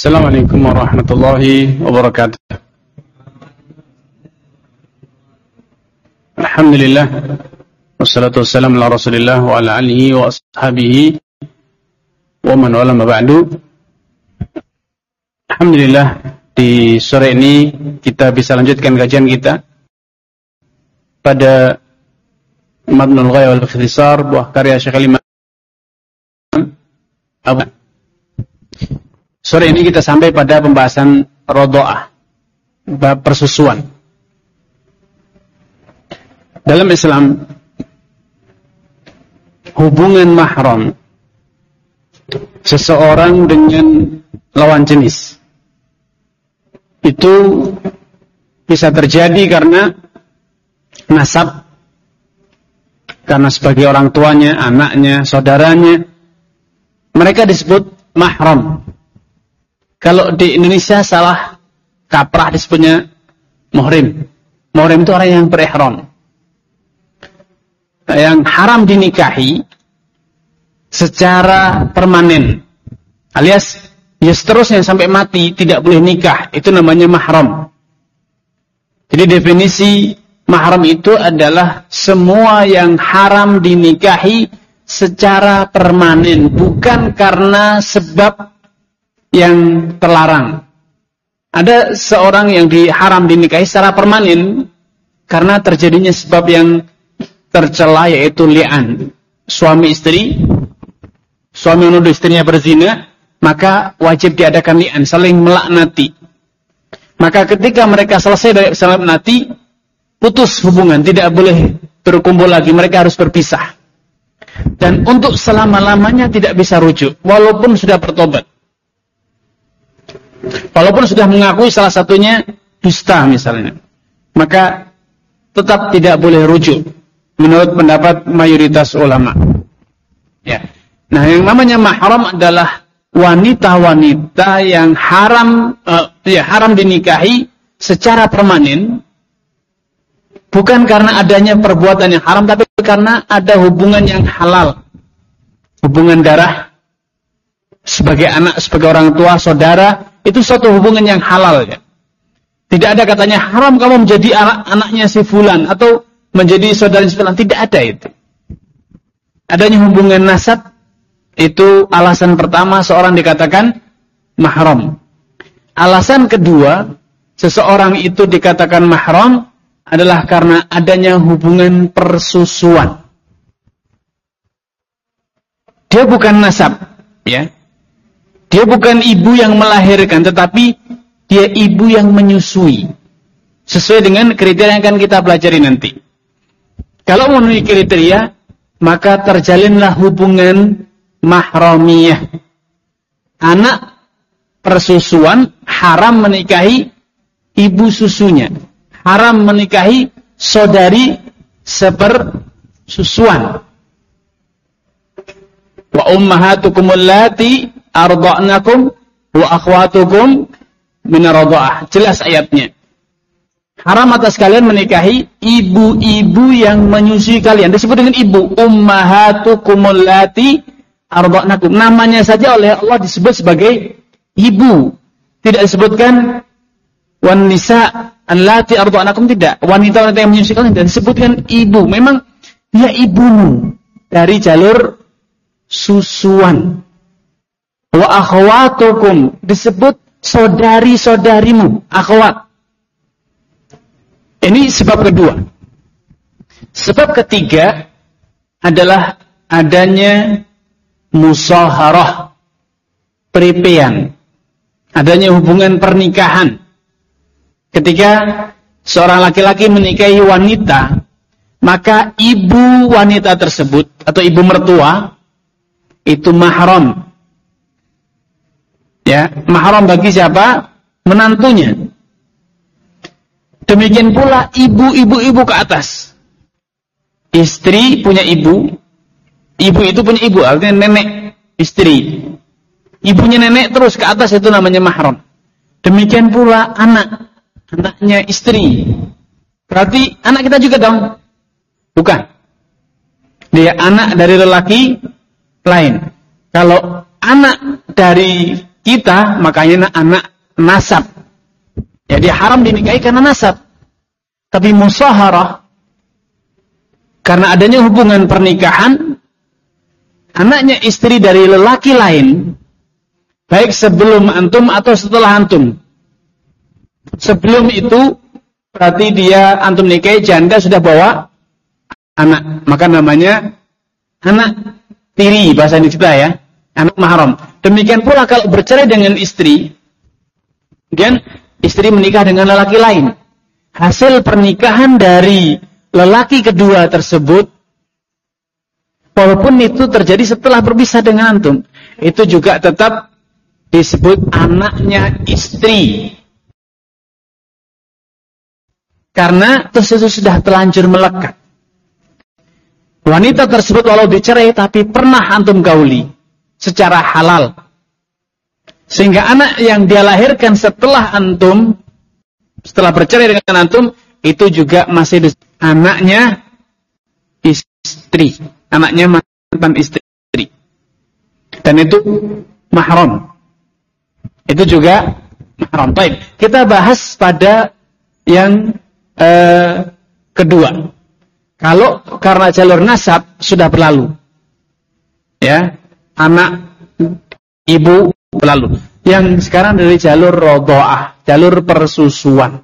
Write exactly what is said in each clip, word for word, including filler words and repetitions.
Assalamualaikum warahmatullahi wabarakatuh. Alhamdulillah, wassalatu wassalamu ala Rasulillah wa ala alihi wa ashabihi wa man wala ma ba'du. Alhamdulillah, di sore ini kita bisa lanjutkan kajian kita pada Matnul Ghaya wal Ikhtisar, buah karya Syekh Al-Imam Abu. Sore ini kita sampai pada pembahasan rodho'ah, bab persusuan. Dalam Islam, hubungan mahram seseorang dengan lawan jenis itu bisa terjadi karena nasab, karena sebagai orang tuanya, anaknya, saudaranya, mereka disebut mahram. Kalau di Indonesia salah kaprah disebutnya muhrim. Muhrim itu orang yang berihram, yang haram dinikahi secara permanen, alias ya seterusnya sampai mati tidak boleh nikah. Itu namanya mahram. Jadi definisi mahram itu adalah semua yang haram dinikahi secara permanen, bukan karena sebab yang terlarang. Ada seorang yang diharam dinikahi secara permanen karena terjadinya sebab yang tercela, yaitu li'an. Suami istri, suami menuduh istrinya berzina, maka wajib diadakan li'an, saling melaknati. Maka ketika mereka selesai dari saling melaknati, putus hubungan, tidak boleh berkumpul lagi, mereka harus berpisah. Dan untuk selama-lamanya tidak bisa rujuk, walaupun sudah bertobat. Walaupun sudah mengakui salah satunya dusta misalnya, maka tetap tidak boleh rujuk menurut pendapat mayoritas ulama. Ya. Nah, yang namanya mahram adalah wanita-wanita yang haram uh, ya haram dinikahi secara permanen, bukan karena adanya perbuatan yang haram, tapi karena ada hubungan yang halal, hubungan darah sebagai anak, sebagai orang tua, saudara. Itu suatu hubungan yang halal, ya. Tidak ada katanya haram kamu menjadi anak anaknya si fulan atau menjadi saudara si fulan. Tidak ada itu. Adanya hubungan nasab itu alasan pertama seorang dikatakan mahram. Alasan kedua seseorang itu dikatakan mahram adalah karena adanya hubungan persusuan. Dia bukan nasab, ya. Dia bukan ibu yang melahirkan, tetapi dia ibu yang menyusui. Sesuai dengan kriteria yang akan kita pelajari nanti. Kalau memenuhi kriteria, maka terjalinlah hubungan mahramiyah. Anak persusuan haram menikahi ibu susunya. Haram menikahi saudari sepersusuan. Wa ummahatukum allati arda'nakum wa akhwatukum min ar-radha'ah. Jelas ayatnya. Haram atas kalian menikahi ibu-ibu yang menyusui kalian. Disebut dengan ibu. Ummahatukum allati arda'nakum. Namanya saja oleh Allah disebut sebagai ibu. Tidak disebutkan wan nisa allati arda'nakum, tidak. Wanita-wanita yang menyusui kalian tidak disebutkan ibu. Memang dia ibumu dari jalur susuan. Wa akhwatukum disebut saudari-saudarimu, akhwat. Ini sebab kedua. Sebab ketiga adalah adanya musaharah, peripean. Adanya hubungan pernikahan. Ketika seorang laki-laki menikahi wanita, maka ibu wanita tersebut atau ibu mertua itu mahram. Ya, mahram bagi siapa? Menantunya. Demikian pula ibu-ibu-ibu ke atas. Istri punya ibu, ibu itu punya ibu, artinya nenek istri. Ibunya nenek terus ke atas, itu namanya mahram. Demikian pula anak, anaknya istri. Berarti anak kita juga dong? Bukan. Dia anak dari lelaki lain. Kalau anak dari kita, makanya anak nasab. Jadi haram dinikahi karena nasab. Tapi musaharah, karena adanya hubungan pernikahan, anaknya istri dari lelaki lain, baik sebelum antum atau setelah antum. Sebelum itu, berarti dia antum nikahi janda sudah bawa anak. Maka namanya anak tiri, bahasa kita ya. Anak mahram. Demikian pula kalau bercerai dengan istri, kemudian istri menikah dengan lelaki lain. Hasil pernikahan dari lelaki kedua tersebut, walaupun itu terjadi setelah berpisah dengan antum, itu juga tetap disebut anaknya istri. Karena tersebut sudah terlanjur melekat. Wanita tersebut walau dicerai tapi pernah antum gauli secara halal. Sehingga anak yang dia lahirkan setelah antum, setelah bercerai dengan antum, itu juga masih anaknya istri. Anaknya mantan istri. Dan itu mahram. Itu juga mahram. Baik, kita bahas pada yang eh, kedua. Kalau karena jalur nasab sudah berlalu. Ya, anak ibu berlalu. Yang sekarang dari jalur rodhoah, jalur persusuan.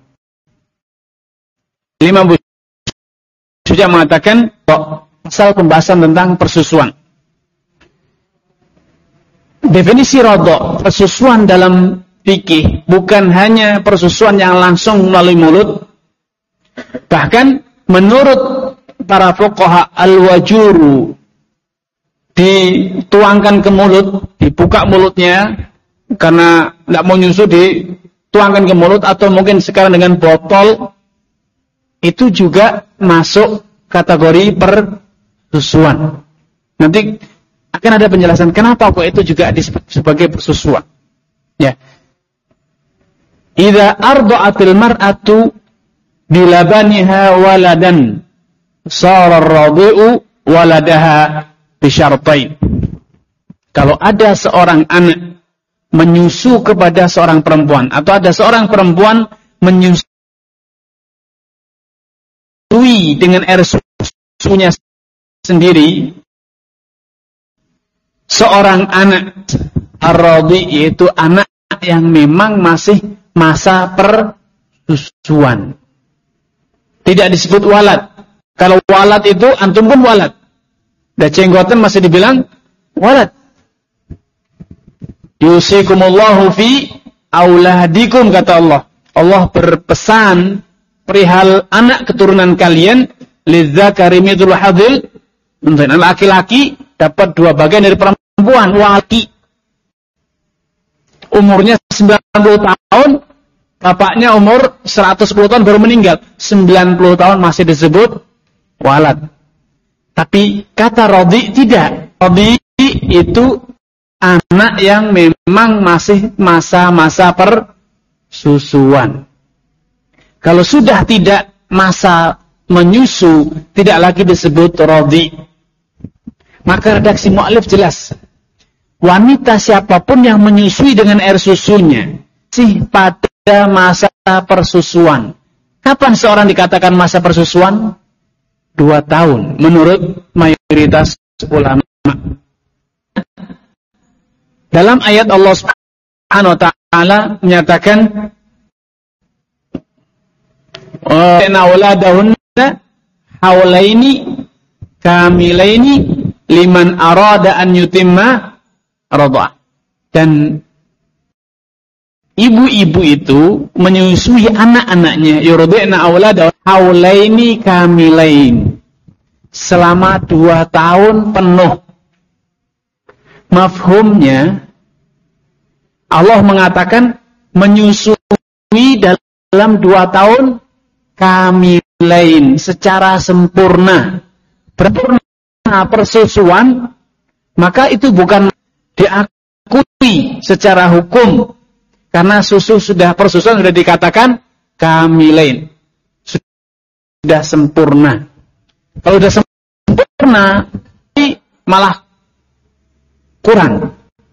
Imam Bukhari mengatakan pasal pembahasan tentang persusuan. Definisi rodho, persusuan dalam fikih bukan hanya persusuan yang langsung melalui mulut. Bahkan menurut para fuqaha al-wajuru, dituangkan ke mulut, dibuka mulutnya karena tidak mau nyusu, dituangkan ke mulut, atau mungkin sekarang dengan botol, itu juga masuk kategori persusuan. Nanti akan ada penjelasan kenapa kok itu juga disebut sebagai persusuan. Ya. Idza arda'atil mar'atu bilabaniha waladan sara ar-radi'u waladaha bisyartain. Kalau ada seorang anak menyusu kepada seorang perempuan, atau ada seorang perempuan menyusui dengan air susunya sendiri, seorang anak ar-radhi, yaitu anak yang memang masih masa persusuan, tidak disebut walad. Kalau walad itu antum pun walad, dan jenggotan masih dibilang walad. Yusikumullahu fi auladikum, kata Allah. Allah berpesan perihal anak keturunan kalian, lidzakari mithlu hadzil unthayain. Laki-laki dapat dua bagian dari perempuan. Laki umurnya sembilan puluh tahun, bapaknya umur seratus sepuluh tahun baru meninggal, sembilan puluh tahun masih disebut walad. Tapi kata radhi tidak. Radhi itu anak yang memang masih masa-masa persusuan. Kalau sudah tidak masa menyusu, tidak lagi disebut radhi. Maka redaksi mu'alif jelas. Wanita siapapun yang menyusui dengan air susunya, sih pada masa persusuan. Kapan seorang dikatakan masa persusuan? Dua tahun, menurut mayoritas ulama. Dalam ayat Allah Subhanahu wa taala menyatakan inna auladahunna haulaini kamilaini liman arada an yutimma radha'ah. Dan ibu-ibu itu menyusui anak-anaknya, yurdi'na auladahunna haulaini kamilain, selama dua tahun penuh. Mafhumnya, Allah mengatakan menyusui dalam dua tahun kamilain, secara sempurna. Sempurna persusuan, maka itu bukan diakui secara hukum. Karena susu sudah, persusuan sudah dikatakan kamilain, sudah sempurna. Kalau sudah sempurna, malah kurang.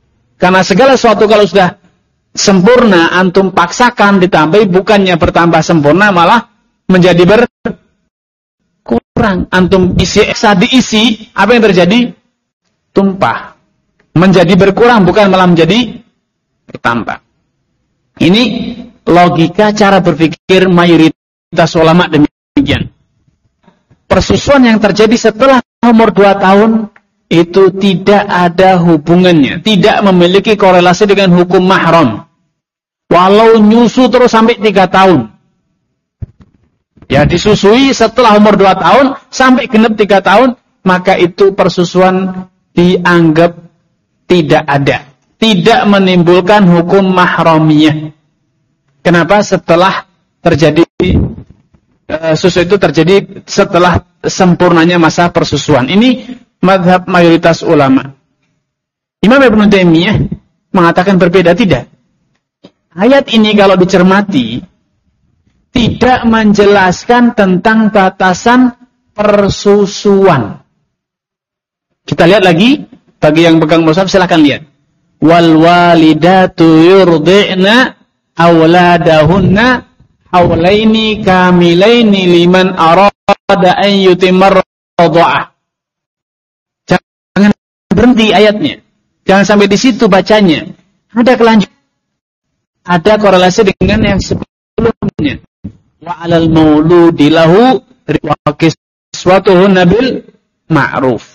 Karena segala sesuatu kalau sudah sempurna, antum paksakan ditambahi, bukannya bertambah sempurna, malah menjadi berkurang. Antum isi eksa diisi, apa yang terjadi? Tumpah. Menjadi berkurang, bukan malah menjadi bertambah. Ini logika cara berpikir mayoritas ulama demikian. Persusuan yang terjadi setelah umur dua tahun itu tidak ada hubungannya, tidak memiliki korelasi dengan hukum mahram. Walau nyusu terus sampai tiga tahun. Ya, disusui setelah umur dua tahun sampai genap tiga tahun, maka itu persusuan dianggap tidak ada. Tidak menimbulkan hukum mahramiyah. Kenapa? Setelah terjadi e, susu itu terjadi setelah sempurnanya masa persusuan. Ini mazhab mayoritas ulama. Imam Ibnu Taimiyah mengatakan berbeda, tidak. Ayat ini kalau dicermati tidak menjelaskan tentang batasan persusuan. Kita lihat lagi, bagi yang pegang mushaf silakan lihat. Wal walidatu yurdi'na auladahunna haulaini kamilaini liman arada an yutimar radha'ah. Jangan berhenti ayatnya. Jangan sampai di situ bacanya. Ada kelanjutan. Ada korelasi dengan yang sebelumnya. Wa 'alal mauludi lahu wa kiswatuhunna bil ma'ruf.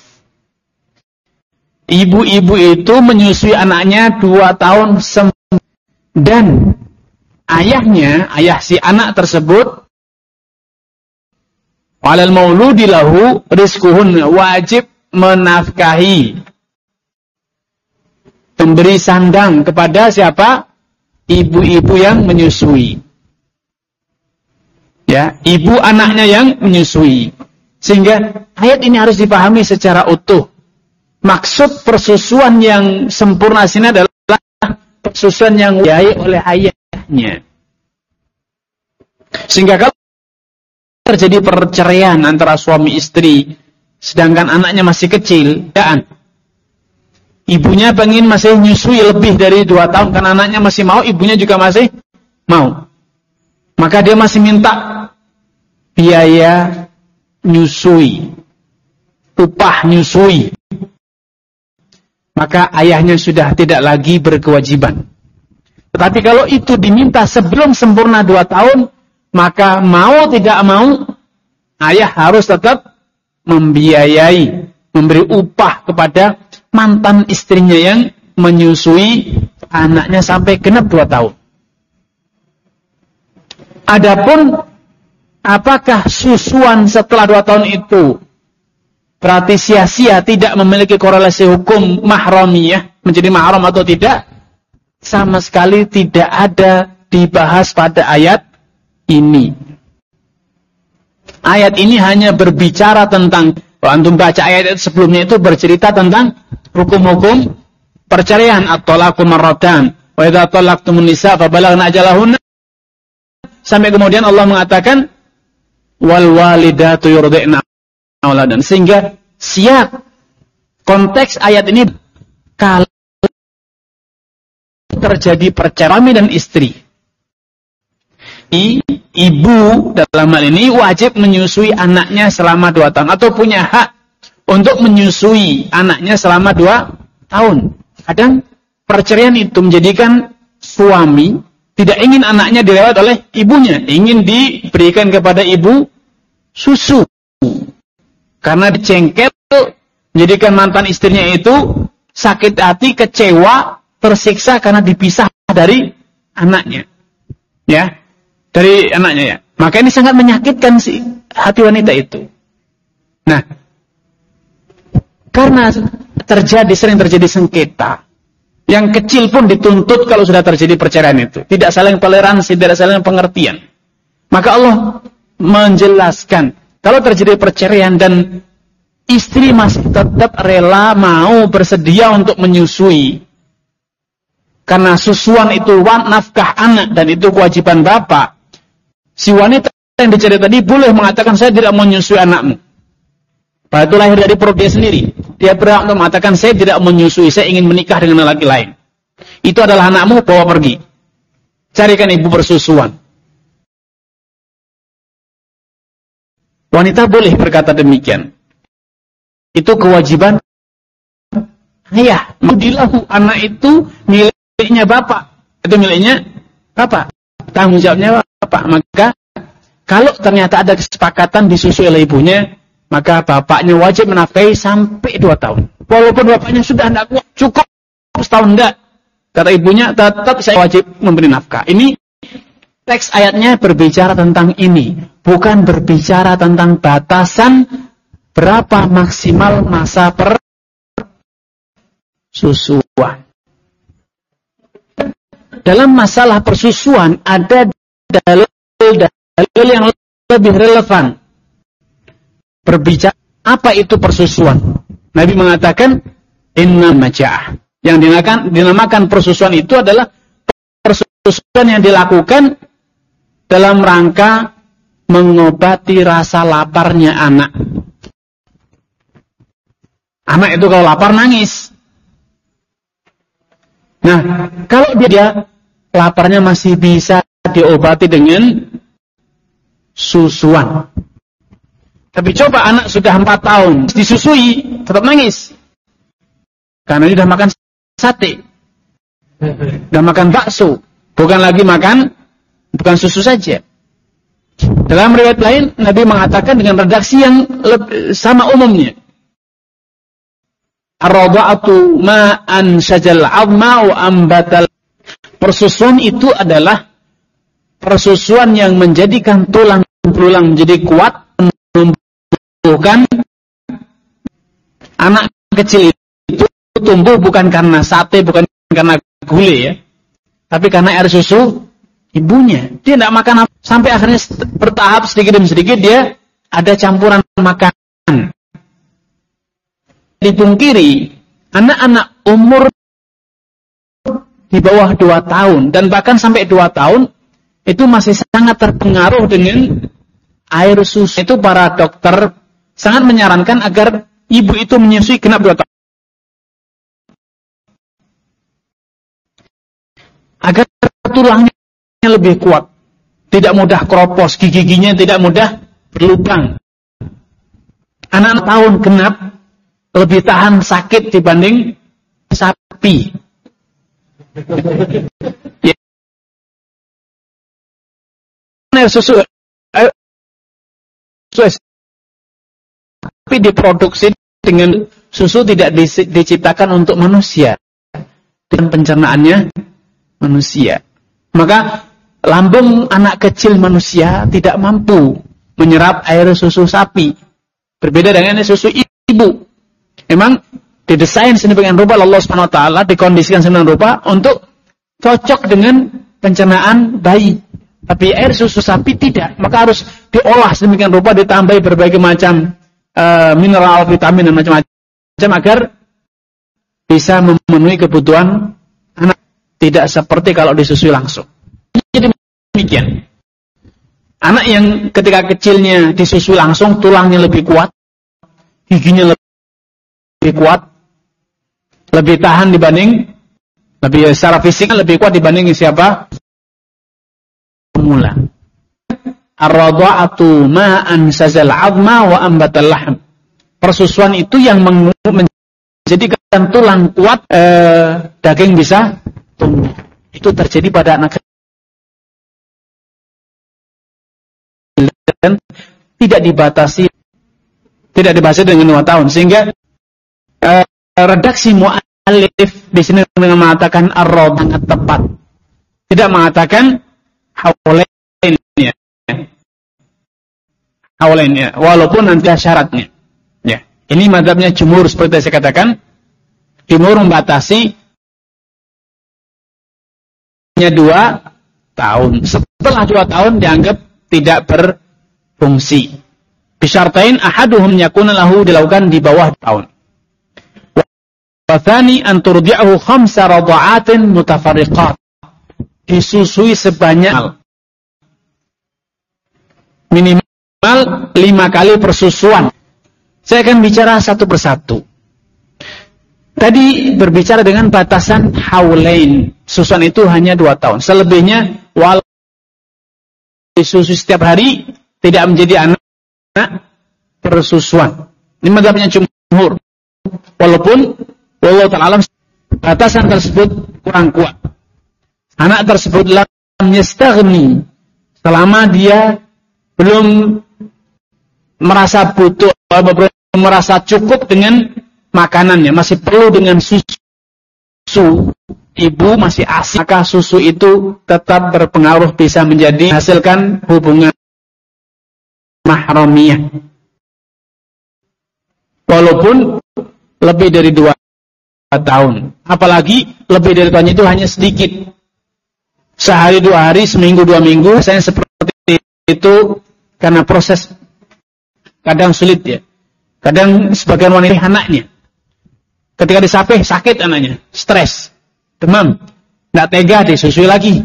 Ibu-ibu itu menyusui anaknya dua tahun dan ayahnya, ayah si anak tersebut, walal mauludi lahu rizquhun, wajib menafkahi, memberi sandang kepada siapa? Ibu-ibu yang menyusui. Ya, ibu anaknya yang menyusui. Sehingga ayat ini harus dipahami secara utuh. Maksud persusuan yang sempurna sini adalah persusuan yang dibiayai oleh ayahnya. Sehingga kalau terjadi perceraian antara suami istri, sedangkan anaknya masih kecil, dan ibunya pengen masih nyusui lebih dari dua tahun, karena anaknya masih mau, ibunya juga masih mau. Maka dia masih minta biaya nyusui, upah nyusui. Maka ayahnya sudah tidak lagi berkewajiban. Tetapi kalau itu diminta sebelum sempurna dua tahun, maka mau tidak mau, ayah harus tetap membiayai, memberi upah kepada mantan istrinya yang menyusui anaknya sampai genap dua tahun. Adapun apakah susuan setelah dua tahun itu berarti sia-sia, tidak memiliki korelasi hukum mahramiyah, menjadi mahram atau tidak, sama sekali tidak ada dibahas pada ayat ini. Ayat ini hanya berbicara tentang, kalau antum baca ayat sebelumnya itu bercerita tentang hukum-hukum perceraian, at-talaqu marratan, wa idza talaqtumun nisa fa balaghna ajalahunna, sampai kemudian Allah mengatakan wal walidatu yurdi'na auladan, sehingga siap konteks ayat ini kalau terjadi perceraian dan istri, I, ibu dalam hal ini wajib menyusui anaknya selama dua tahun atau punya hak untuk menyusui anaknya selama dua tahun. Kadang perceraian itu menjadikan suami tidak ingin anaknya dirawat oleh ibunya, ingin diberikan kepada ibu susu. Karena dicengkel, menjadikan mantan istrinya itu sakit hati, kecewa, tersiksa karena dipisah dari anaknya. Ya, dari anaknya ya. Maka ini sangat menyakitkan si hati wanita itu. Nah, karena terjadi, sering terjadi sengketa. Yang kecil pun dituntut kalau sudah terjadi perceraian itu. Tidak saling toleransi, tidak saling pengertian. Maka Allah menjelaskan, kalau terjadi perceraian dan istri masih tetap rela mau bersedia untuk menyusui, karena susuan itu nafkah anak dan itu kewajiban bapak, si wanita yang dicari tadi boleh mengatakan saya tidak mau menyusui anakmu. Padahal itu lahir dari perut dia sendiri. Dia berhak untuk mengatakan saya tidak menyusui, saya ingin menikah dengan laki lain. itu adalah anakmu, bawa pergi. Carikan ibu persusuan. Wanita boleh berkata demikian. Itu kewajiban ayah. Mudilahu, anak itu miliknya bapak. Itu miliknya bapak. Tanggung jawabnya bapak. Maka kalau ternyata ada kesepakatan disusui oleh ibunya, maka bapaknya wajib menafkahi sampai dua tahun. Walaupun bapaknya sudah tidak kuat, cukup setahun enggak. Kata ibunya, tetap saya wajib memberi nafkah. Ini teks ayatnya berbicara tentang ini. Bukan berbicara tentang batasan berapa maksimal masa persusuan. Dalam masalah persusuan ada dalil-dalil yang lebih relevan. Berbicara apa itu persusuan? Nabi mengatakan inna maja'ah. Yang dinamakan, dinamakan persusuan itu adalah persusuan yang dilakukan dalam rangka mengobati rasa laparnya anak. Anak itu kalau lapar nangis. Nah, kalau dia laparnya masih bisa diobati dengan susuan. Tapi coba anak sudah empat tahun disusui, tetap nangis. Karena dia sudah makan sate. Sudah makan bakso. Bukan lagi makan, bukan susu saja. Dalam riwayat lain, Nabi mengatakan dengan redaksi yang lebih, sama umumnya. Ar-radha'atu ma'an syajal 'azma wa ambatal. Persusuan itu adalah persusuan yang menjadikan tulang belulang menjadi kuat, menumbuhkan anak kecil itu tumbuh bukan karena sate, bukan karena gulai ya, tapi karena air susu ibunya. Dia tidak makan apa, sampai akhirnya bertahap sedikit demi sedikit dia ada campuran makanan. Dipungkiri anak-anak umur di bawah dua tahun dan bahkan sampai dua tahun itu masih sangat terpengaruh dengan air susu. Itu para dokter sangat menyarankan agar ibu itu menyusui genap dua tahun. Agar tulangnya lebih kuat, tidak mudah keropos, gigi-giginya tidak mudah berlubang. Anak tahun genap lebih tahan sakit dibanding sapi. Ya. Air susu, air susu, tapi diproduksi dengan susu tidak diciptakan untuk manusia, dengan pencernaannya manusia. Maka lambung anak kecil manusia tidak mampu menyerap air susu sapi. Berbeda dengan air susu ibu. Memang didesain sedemikian rupa Allah Subhanahu wa taala, dikondisikan sedemikian rupa untuk cocok dengan pencernaan bayi. Tapi air susu sapi tidak, maka harus diolah sedemikian rupa, ditambahi berbagai macam uh, mineral, vitamin dan macam-macam agar bisa memenuhi kebutuhan anak. Tidak seperti kalau disusui langsung. Jadi demikian. Anak yang ketika kecilnya disusui langsung, tulangnya lebih kuat, giginya lebih lebih kuat, lebih tahan dibanding, lebih secara fisik lebih kuat dibanding siapa? Pemula. Ar-radha'atu ma'an sazal 'azma wa ambatal lahm. Persusuan itu yang menjadikan tulang kuat, eh, daging bisa tumbuh. Itu terjadi pada anak kecil dan tidak dibatasi, tidak dibatasi dengan dua tahun, sehingga Uh, redaksi mu'allif di sini dengan mengatakan ar-radha sangat tepat. Tidak mengatakan haulain ya. Haulain ya, walaupun nanti syaratnya. Ya. Ini mazhabnya jumhur seperti saya katakan. Jumhur membatasi hanya dua tahun. Setelah dua tahun dianggap tidak berfungsi. Bisyartain ahaduhum yakuna lahu, dilakukan di bawah tahun. Wathani an turdi'ahu khamsa radha'atin mutafarriqat. Disusui sebanyak minimal lima kali persusuan. Saya akan bicara satu persatu. tadi berbicara dengan batasan haulain. Susuan itu hanya dua tahun. Selebihnya, walau disusu setiap hari, tidak menjadi anak persusuan. Ini mazhabnya jumhur. Walaupun, wallahu ta'ala alam, batasan tersebut kurang kuat. Anak tersebut lam yastaghni, selama dia belum merasa butuh, belum merasa cukup dengan makanannya, masih perlu dengan susu ibu, masih asing, maka susu itu tetap berpengaruh, bisa menjadi hasilkan hubungan mahramiyah. Walaupun lebih dari dua tahun, apalagi lebih dari tahun itu hanya sedikit, sehari dua hari, seminggu dua minggu, saya seperti itu karena proses kadang sulit ya. Kadang sebagian wanita anaknya, ketika disapih sakit anaknya, stres, demam, tidak tega disusui lagi.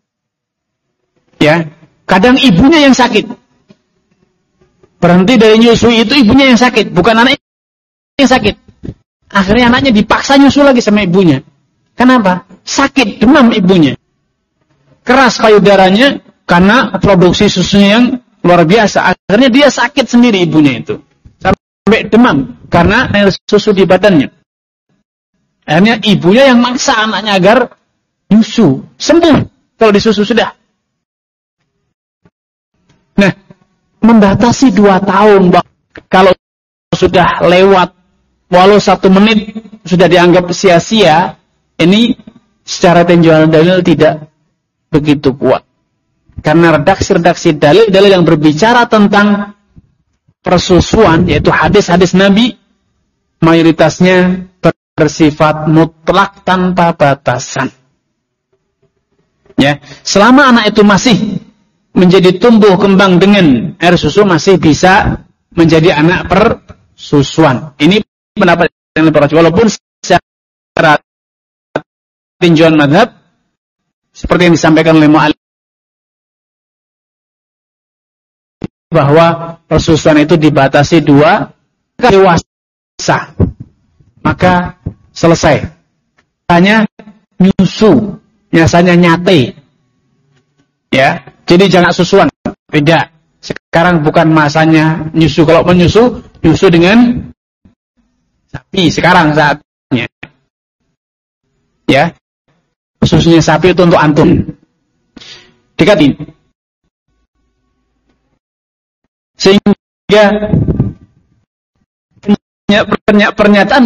Ya, kadang ibunya yang sakit, berhenti dari nyusui itu ibunya yang sakit, bukan anaknya yang sakit. Akhirnya anaknya dipaksa nyusu lagi sama ibunya. Kenapa? Sakit, demam ibunya, keras payudaranya karena produksi susunya yang luar biasa. Akhirnya dia sakit sendiri ibunya itu, sampai demam karena air susu di badannya. Akhirnya ibunya yang maksa anaknya agar nyusu, sembuh kalau disusu sudah. Nah, membatasi dua tahun, kalau sudah lewat walau satu menit sudah dianggap sia-sia, ini secara tinjauan dalil tidak begitu kuat. Karena redaksi-redaksi dalil-dalil yang berbicara tentang persusuan, yaitu hadis-hadis Nabi, mayoritasnya bersifat mutlak tanpa batasan. Ya, selama anak itu masih menjadi tumbuh kembang dengan air susu, masih bisa menjadi anak persusuan. Ini pendapat yang lebih rajih, walaupun secara tinjauan mazhab seperti yang disampaikan oleh mu'allif bahwa persusuan itu dibatasi dua, dewasa maka selesai. Hanya nyusu, biasanya nyate. Ya, jadi jangan susuan. Tidak. Sekarang bukan masanya nyusu. Kalau menyusu, nyusu dengan sapi. Sekarang saatnya. Ya, susunya sapi itu untuk antum. Dekatin. Sehingga pernyataan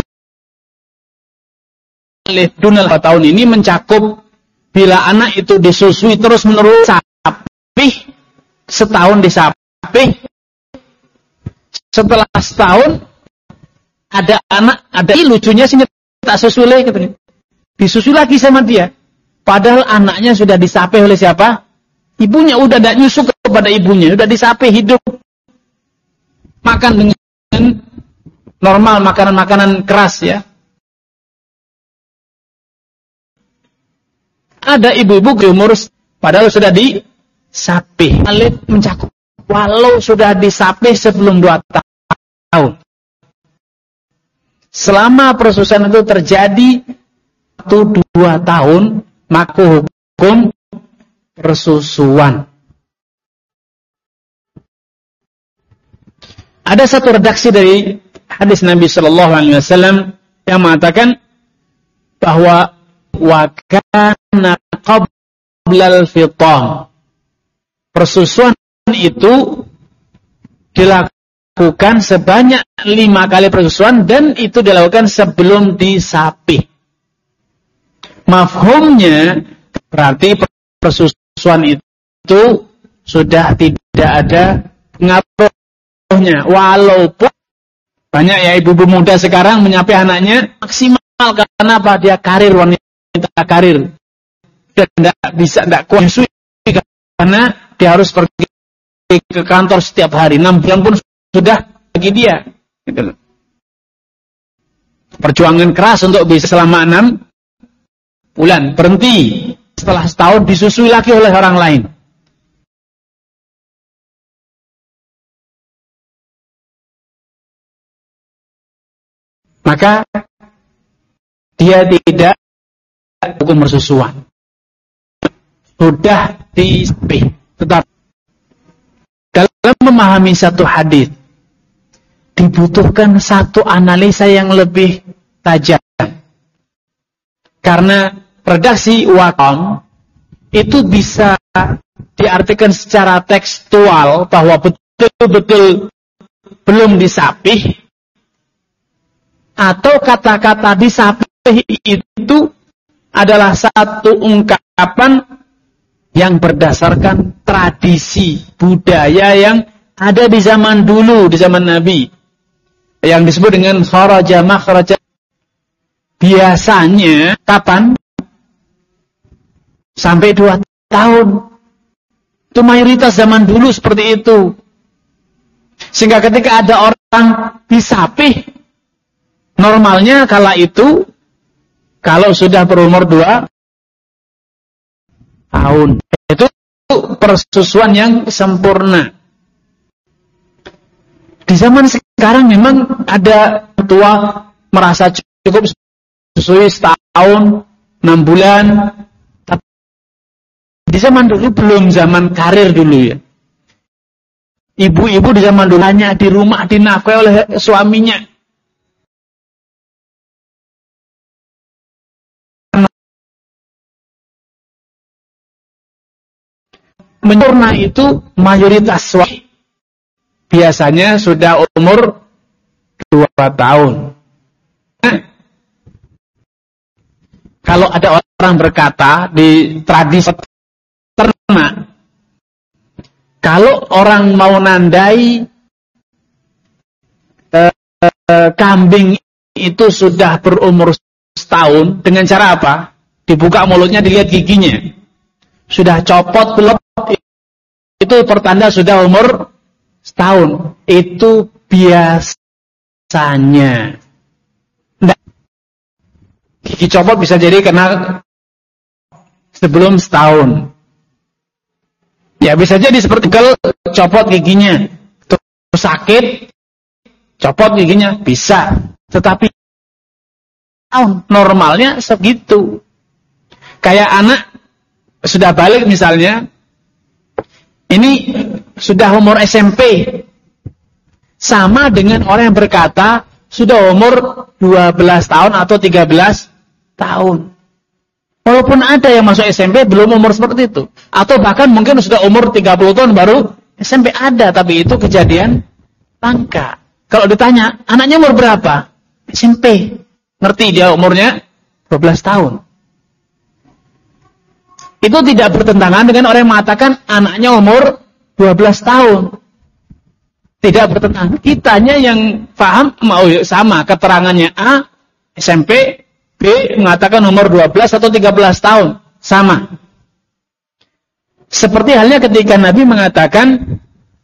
oleh Dunal tahun ini mencakup bila anak itu disusui terus menerus sapih, setahun disapih, setelah setahun ada anak, ada ini lucunya sih tak susu lagi katanya, disusui lagi sama dia, padahal anaknya sudah disapih oleh siapa? Ibunya. Udah tidak nyusu kepada ibunya, sudah disapih hidup, makan dengan normal, makanan-makanan keras ya. Ada ibu-ibu umur padahal sudah disapih. Alif mencakup walau sudah disapih sebelum dua tahun. Selama persusuan itu terjadi satu dua tahun, maka hukum persusuan. Ada satu redaksi dari hadis Nabi Shallallahu Alaihi Wasallam yang mengatakan bahwa wa kana qablal fitam, persusuan itu dilakukan sebanyak lima kali persusuan dan itu dilakukan sebelum disapih. Mafhumnya berarti persusuan itu sudah tidak ada pengaruhnya, walaupun banyak ya ibu-ibu muda sekarang menyapih anaknya maksimal karena apa? Dia karir, wanita karir. Dia tidak bisa, tidak kuat nyusui karena dia harus pergi ke kantor setiap hari. enam bulan pun sudah bagi dia. Gitu. Perjuangan keras untuk bisa selama enam bulan. Berhenti. Setelah setahun disusui lagi oleh orang lain. Maka dia tidak hukum persusuan. Sudah disapih. Tetapi dalam memahami satu hadis dibutuhkan satu analisa yang lebih tajam. Karena redaksi wakom itu bisa diartikan secara tekstual bahwa betul-betul belum disapih, atau kata-kata disapih itu adalah satu ungkapan yang berdasarkan tradisi budaya yang ada di zaman dulu, di zaman Nabi, yang disebut dengan kharaja makhraja. Biasanya kapan? Sampai dua tahun. Itu mayoritas zaman dulu seperti itu. Sehingga ketika ada orang disapih, normalnya kala itu, kalau sudah berumur dua tahun, itu persusuan yang sempurna. Di zaman sekarang memang ada tua merasa cukup susui setahun, enam bulan. Tapi di zaman dulu belum zaman karir dulu ya. Ibu-ibu di zaman dulu hanya di rumah dinafkahi oleh suaminya. Menyempurna itu mayoritas suami biasanya sudah umur dua tahun. Nah, kalau ada orang berkata di tradisi ternak, kalau orang mau nandai eh, eh, kambing itu sudah berumur setahun, dengan cara apa? Dibuka mulutnya, dilihat giginya. Sudah copot belum? Itu pertanda sudah umur setahun. Itu biasanya. Nggak. Gigi copot bisa jadi karena sebelum setahun. Ya bisa jadi seperti kalau copot giginya, terus sakit, copot giginya, bisa. Tetapi oh, normalnya segitu. Kayak anak sudah balik misalnya, ini sudah umur S M P, sama dengan orang yang berkata sudah umur dua belas tahun atau tiga belas tahun. Walaupun ada yang masuk S M P belum umur seperti itu, atau bahkan mungkin sudah umur tiga puluh tahun baru S M P ada, tapi itu kejadian langka. Kalau ditanya, anaknya umur berapa? S M P. Ngerti dia umurnya dua belas tahun. Itu tidak bertentangan dengan orang yang mengatakan anaknya umur dua belas tahun. Tidak bertentangan. Kitanya yang paham mau sama, keterangannya A, S M P, B mengatakan umur dua belas atau tiga belas tahun. Sama. Seperti halnya ketika Nabi mengatakan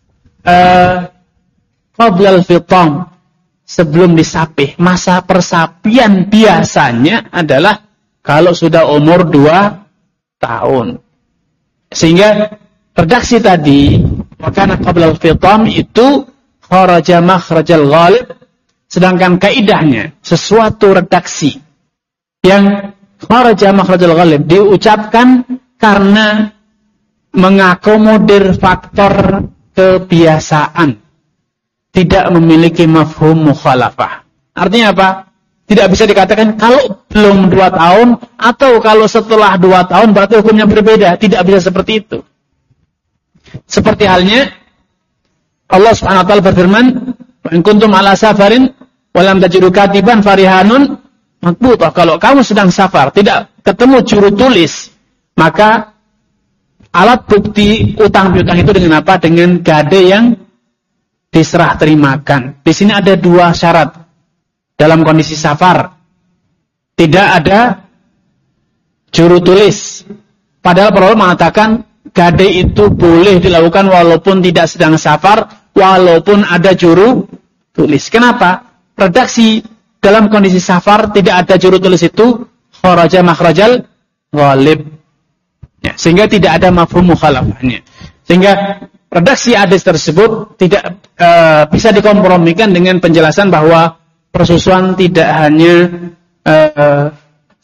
qablal fitam, sebelum disapih. Masa persapian biasanya adalah kalau sudah umur dua tahun. Sehingga redaksi tadi, makana qablal fitam itu kharaja makhrajal ghalib, sedangkan kaidahnya sesuatu redaksi yang kharaja makhrajal ghalib diucapkan karena mengakomodir faktor kebiasaan, tidak memiliki mafhum mukhalafah. Artinya apa? Tidak bisa dikatakan kalau belum dua tahun atau kalau setelah dua tahun berarti hukumnya berbeda. Tidak bisa seperti itu. Seperti halnya Allah Subhanahu wa taala berfirman, "In kuntum ala safarin wa lam tajidu katiban farihanun maqbutah." Kalau kamu sedang safar, tidak ketemu juru tulis, maka alat bukti utang piutang itu dengan apa? Dengan gade yang diserah terimakan. Di sini ada dua syarat. Dalam kondisi safar, tidak ada juru tulis. Padahal para ulama mengatakan gade itu boleh dilakukan walaupun tidak sedang safar, walaupun ada juru tulis. Kenapa? Redaksi dalam kondisi safar tidak ada juru tulis itu kharaja makhrajal ghalib. Ya, sehingga tidak ada mafhum mukhalafahnya. Sehingga redaksi hadis tersebut tidak e, bisa dikompromikan dengan penjelasan bahwa persusuan tidak hanya e,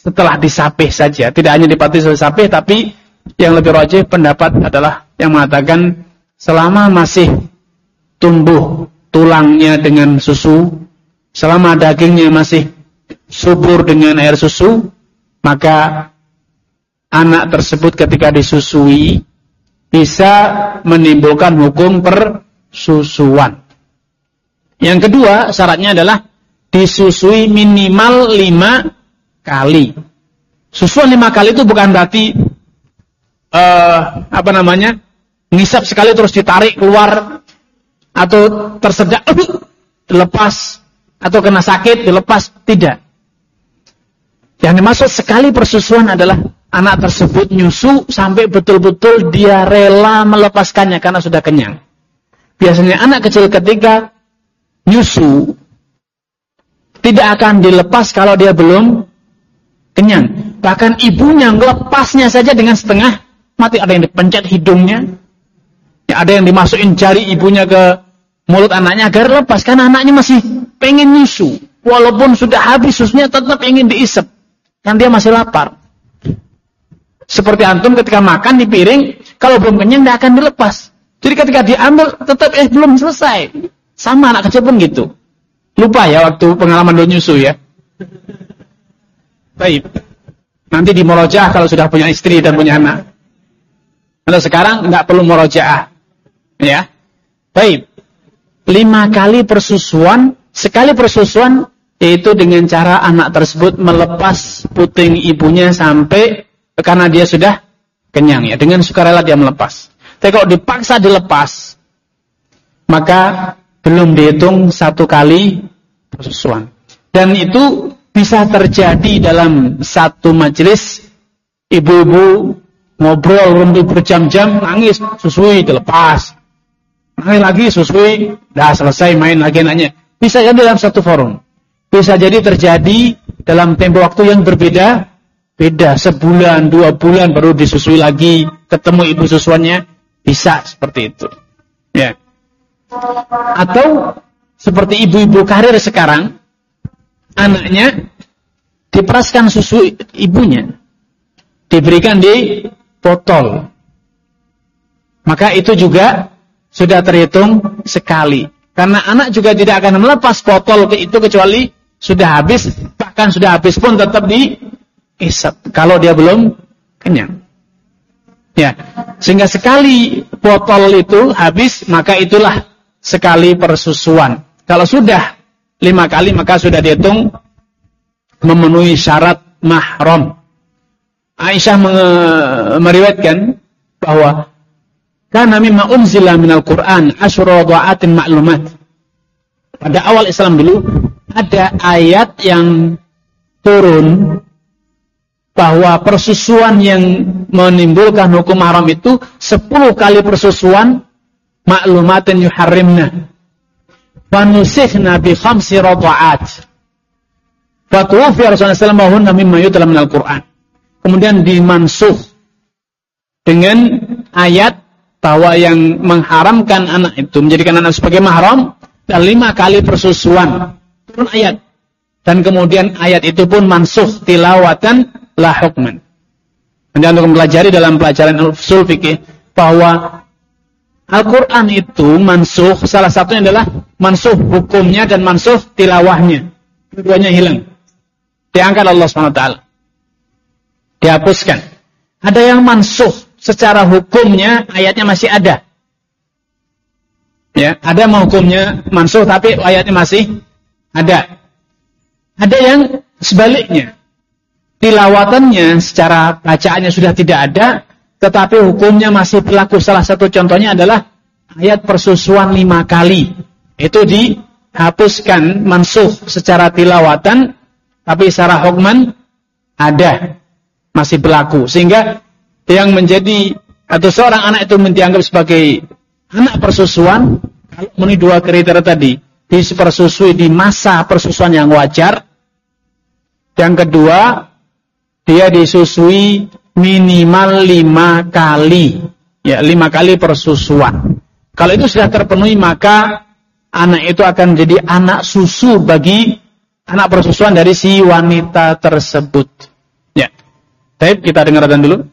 setelah disapih saja, tidak hanya dipati setelah disapih, tapi yang lebih rajih pendapat adalah yang mengatakan selama masih tumbuh tulangnya dengan susu, selama dagingnya masih subur dengan air susu, maka anak tersebut ketika disusui bisa menimbulkan hukum persusuan. Yang kedua syaratnya adalah disusui minimal lima kali. Susuan lima kali itu bukan berarti uh, apa namanya ngisap sekali terus ditarik keluar atau tersedak uh, dilepas atau kena sakit dilepas, tidak. Yang dimaksud sekali persusuan adalah anak tersebut nyusu sampai betul-betul dia rela melepaskannya karena sudah kenyang. Biasanya anak kecil ketika nyusu tidak akan dilepas kalau dia belum kenyang. Bahkan ibunya melepasnya saja dengan setengah mati. Ada yang dipencet hidungnya, ya, ada yang dimasukin jari ibunya ke mulut anaknya agar lepas, karena anaknya masih pengen nyusu. Walaupun sudah habis susunya tetap ingin diisep, kan dia masih lapar. Seperti antum ketika makan di piring, kalau belum kenyang tidak akan dilepas. Jadi ketika diambil tetap eh belum selesai. Sama anak kecil pun gitu. Lupa ya waktu pengalaman dulu nyusu ya. Baik. Nanti di murojaah kalau sudah punya istri dan punya anak. Kalau sekarang enggak perlu murojaah. Ya. Baik. Lima kali persusuan, sekali persusuan yaitu dengan cara anak tersebut melepas puting ibunya sampai karena dia sudah kenyang ya. Dengan sukarela dia melepas. Tapi kalau dipaksa dilepas, maka belum dihitung satu kali persusuan. Dan itu bisa terjadi dalam satu majelis, ibu-ibu ngobrol berjam-jam, nangis, susui, dilepas. Nangis lagi, susui, dah selesai main lagi nanya. Bisa jadi dalam satu forum. Bisa jadi terjadi dalam tempo waktu yang berbeda, beda, sebulan, dua bulan baru disusui lagi, ketemu ibu susuannya, bisa seperti itu. Ya. Atau seperti ibu-ibu karir sekarang, anaknya diperaskan susu ibunya, diberikan di botol, maka itu juga sudah terhitung sekali. Karena anak juga tidak akan melepas botol itu kecuali sudah habis, bahkan sudah habis pun tetap diisap kalau dia belum kenyang. Ya, sehingga sekali botol itu habis, maka itulah sekali persusuan. Kalau sudah lima kali, maka sudah dihitung memenuhi syarat mahram. Aisyah meriwayatkan bahwa kana mimma unzila minal Qur'an asyra dha'atin ma'lumat. Pada awal Islam dulu ada ayat yang turun bahwa persusuan yang menimbulkan hukum haram itu sepuluh kali persusuan maklumatin yuharrimna wa nusikhna bi khamsi radha'at fa tuwfi Rasulullah sallallahu alaihi wasallam hunna mimma yutla minal Qur'an. Kemudian dimansuh dengan ayat bahwa yang mengharamkan anak itu menjadikan anak sebagai mahram dan lima kali persusuan, turun ayat, dan kemudian ayat itu pun mansuh tilawatan la hukman. Kemudian untuk mempelajari dalam pelajaran usul fikih bahwa Al-Quran itu mansuh, salah satunya adalah mansuh hukumnya dan mansuh tilawahnya. Keduanya hilang. Diangkat Allah subhanahu wa taala. Dihapuskan. Ada yang mansuh secara hukumnya, ayatnya masih ada. Ya, ada hukumnya mansuh tapi ayatnya masih ada. Ada yang sebaliknya. Tilawatannya secara bacaannya sudah tidak ada, tetapi hukumnya masih berlaku. Salah satu contohnya adalah ayat persusuan lima kali. Itu dihapuskan, mansuh secara tilawatan, tapi secara hukman ada, masih berlaku. Sehingga yang menjadi, atau seorang anak itu dianggap sebagai anak persusuan, kalau memenuhi dua kriteria tadi, dipersusui di masa persusuan yang wajar. Yang kedua, dia disusui minimal lima kali, ya lima kali persusuan. Kalau itu sudah terpenuhi, maka anak itu akan menjadi anak susu bagi anak persusuan dari si wanita tersebut. Baik, kita dengar adzan dulu.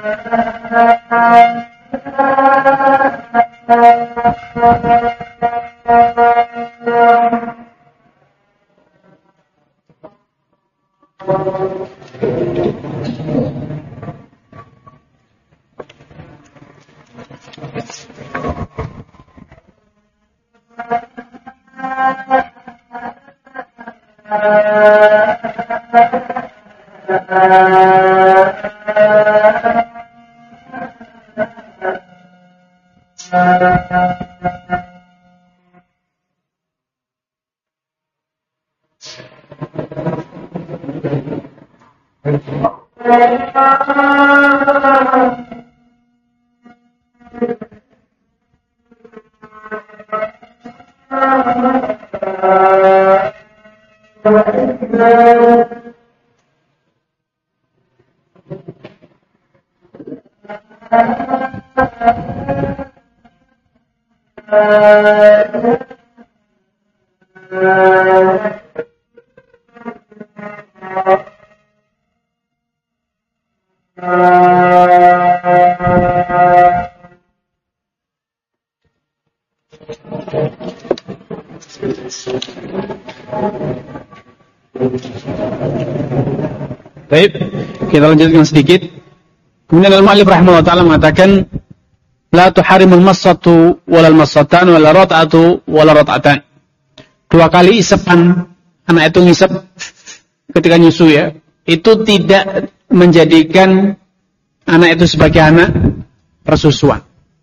Baik, kita lanjutkan sedikit. Kemudian al-mu'allif rahimahullah ta'ala mengatakan la tuharimul massatu walal massatan wala rat'atu wala rat'atan. Dua kali isapan anak itu ngisap ketika nyusu ya, itu tidak menjadikan anak itu sebagai anak persusuan.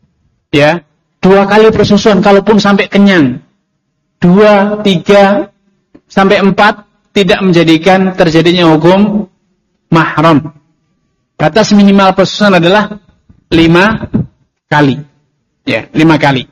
Ya, dua kali persusuan kalaupun sampai kenyang, dua, tiga, sampai empat tidak menjadikan terjadinya hukum mahram. Batas minimal persusuan adalah lima kali. Ya, lima kali.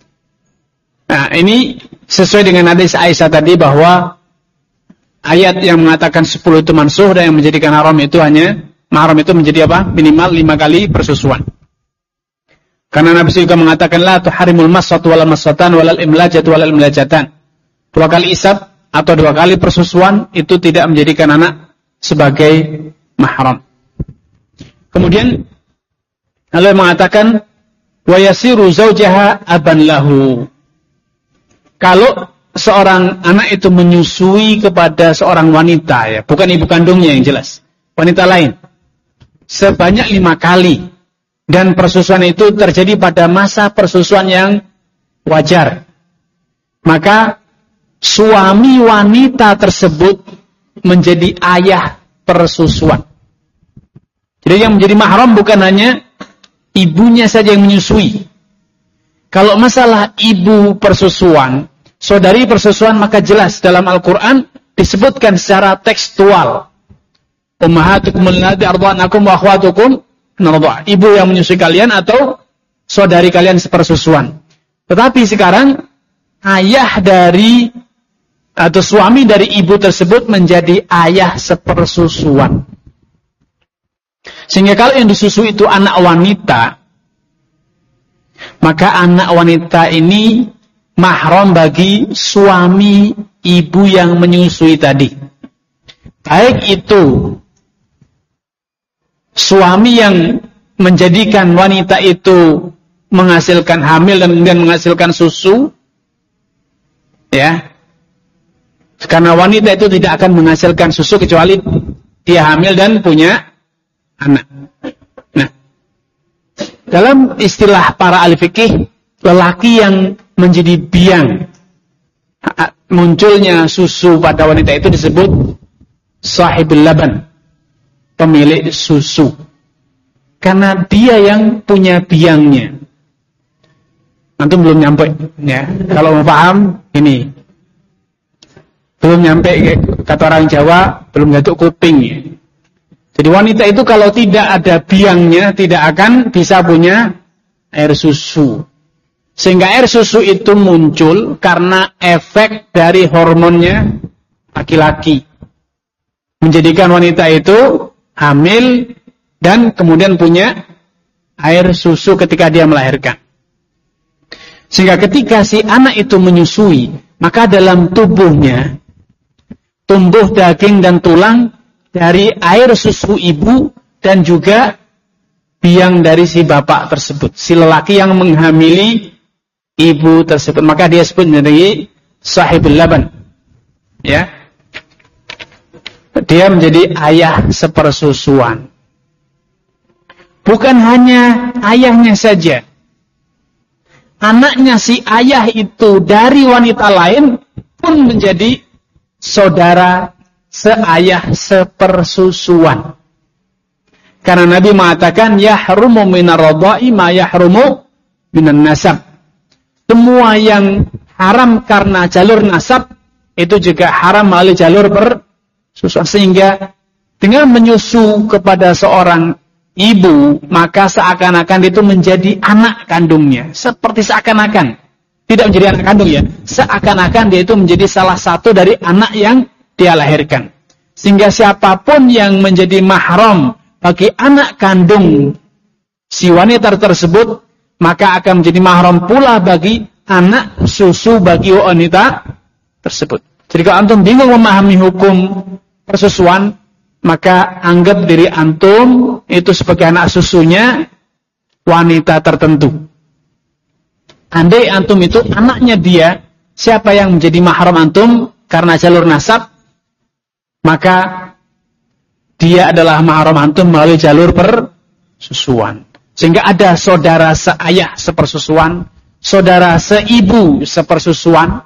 Nah, ini sesuai dengan hadis Aisyah tadi bahwa ayat yang mengatakan sepuluh itu mansuh dan yang menjadikan haram itu hanya mahram itu menjadi apa? Minimal lima kali persusuan. Karena Nabi juga mengatakan la tuharimul massatu wal massatan wal imlajatu wal imlajatan. Dua kali isap atau dua kali persusuan itu tidak menjadikan anak sebagai mahram. Kemudian Allah mengatakan wa yasiru zaujaha aban lahu. Kalau seorang anak itu menyusui kepada seorang wanita ya, bukan ibu kandungnya yang jelas, wanita lain, sebanyak lima kali, dan persusuan itu terjadi pada masa persusuan yang wajar, maka suami wanita tersebut menjadi ayah persusuan. Jadi yang menjadi mahram bukan hanya ibunya saja yang menyusui. Kalau masalah ibu persusuan, saudari persusuan, maka jelas dalam Al-Quran disebutkan secara tekstual. Ummahatukum allati arda'nakum wa akhwatukum narda'. Ibu yang menyusui kalian atau saudari kalian sepersusuan. Tetapi sekarang ayah dari atau suami dari ibu tersebut menjadi ayah sepersusuan. Sehingga kalau yang disusui itu anak wanita, maka anak wanita ini mahram bagi suami ibu yang menyusui tadi. Baik itu suami yang menjadikan wanita itu menghasilkan hamil dan kemudian menghasilkan susu, ya. Karena wanita itu tidak akan menghasilkan susu kecuali dia hamil dan punya anak. Nah, dalam istilah para ahli fikih, lelaki yang menjadi biang munculnya susu pada wanita itu disebut sahibul laban, pemilik susu, karena dia yang punya biangnya. Antum belum nyampe ya, kalau mau paham ini belum nyampe, kata orang Jawa belum gatuk kuping ya. Jadi wanita itu kalau tidak ada biangnya tidak akan bisa punya air susu. Sehingga air susu itu muncul karena efek dari hormonnya laki-laki. Menjadikan wanita itu hamil dan kemudian punya air susu ketika dia melahirkan. Sehingga ketika si anak itu menyusui, maka dalam tubuhnya tumbuh daging dan tulang dari air susu ibu dan juga biang dari si bapak tersebut, si lelaki yang menghamili ibu tersebut, maka dia sebut menjadi sahibul laban. Ya. Dia menjadi ayah sepersusuan. Bukan hanya ayahnya saja. Anaknya si ayah itu dari wanita lain pun menjadi saudara seayah sepersusuan. Karena Nabi mengatakan yahrumu minar radha'i ma yahrumu minan nasab. Semua yang haram karena jalur nasab itu juga haram melalui jalur persusuan. Sehingga dengan menyusu kepada seorang ibu, maka seakan-akan itu menjadi anak kandungnya. Seperti seakan-akan. Tidak menjadi anak kandung ya. Seakan-akan dia itu menjadi salah satu dari anak yang dia lahirkan. Sehingga siapapun yang menjadi mahram bagi anak kandung si wanita tersebut, maka akan menjadi mahram pula bagi anak susu bagi wanita tersebut. Jadi kalau antum bingung memahami hukum persusuan, maka anggap diri antum itu sebagai anak susunya wanita tertentu. Andai antum itu anaknya dia, siapa yang menjadi mahram antum karena jalur nasab, maka dia adalah mahram antum melalui jalur persusuan. Sehingga ada saudara seayah sepersusuan, saudara seibu sepersusuan,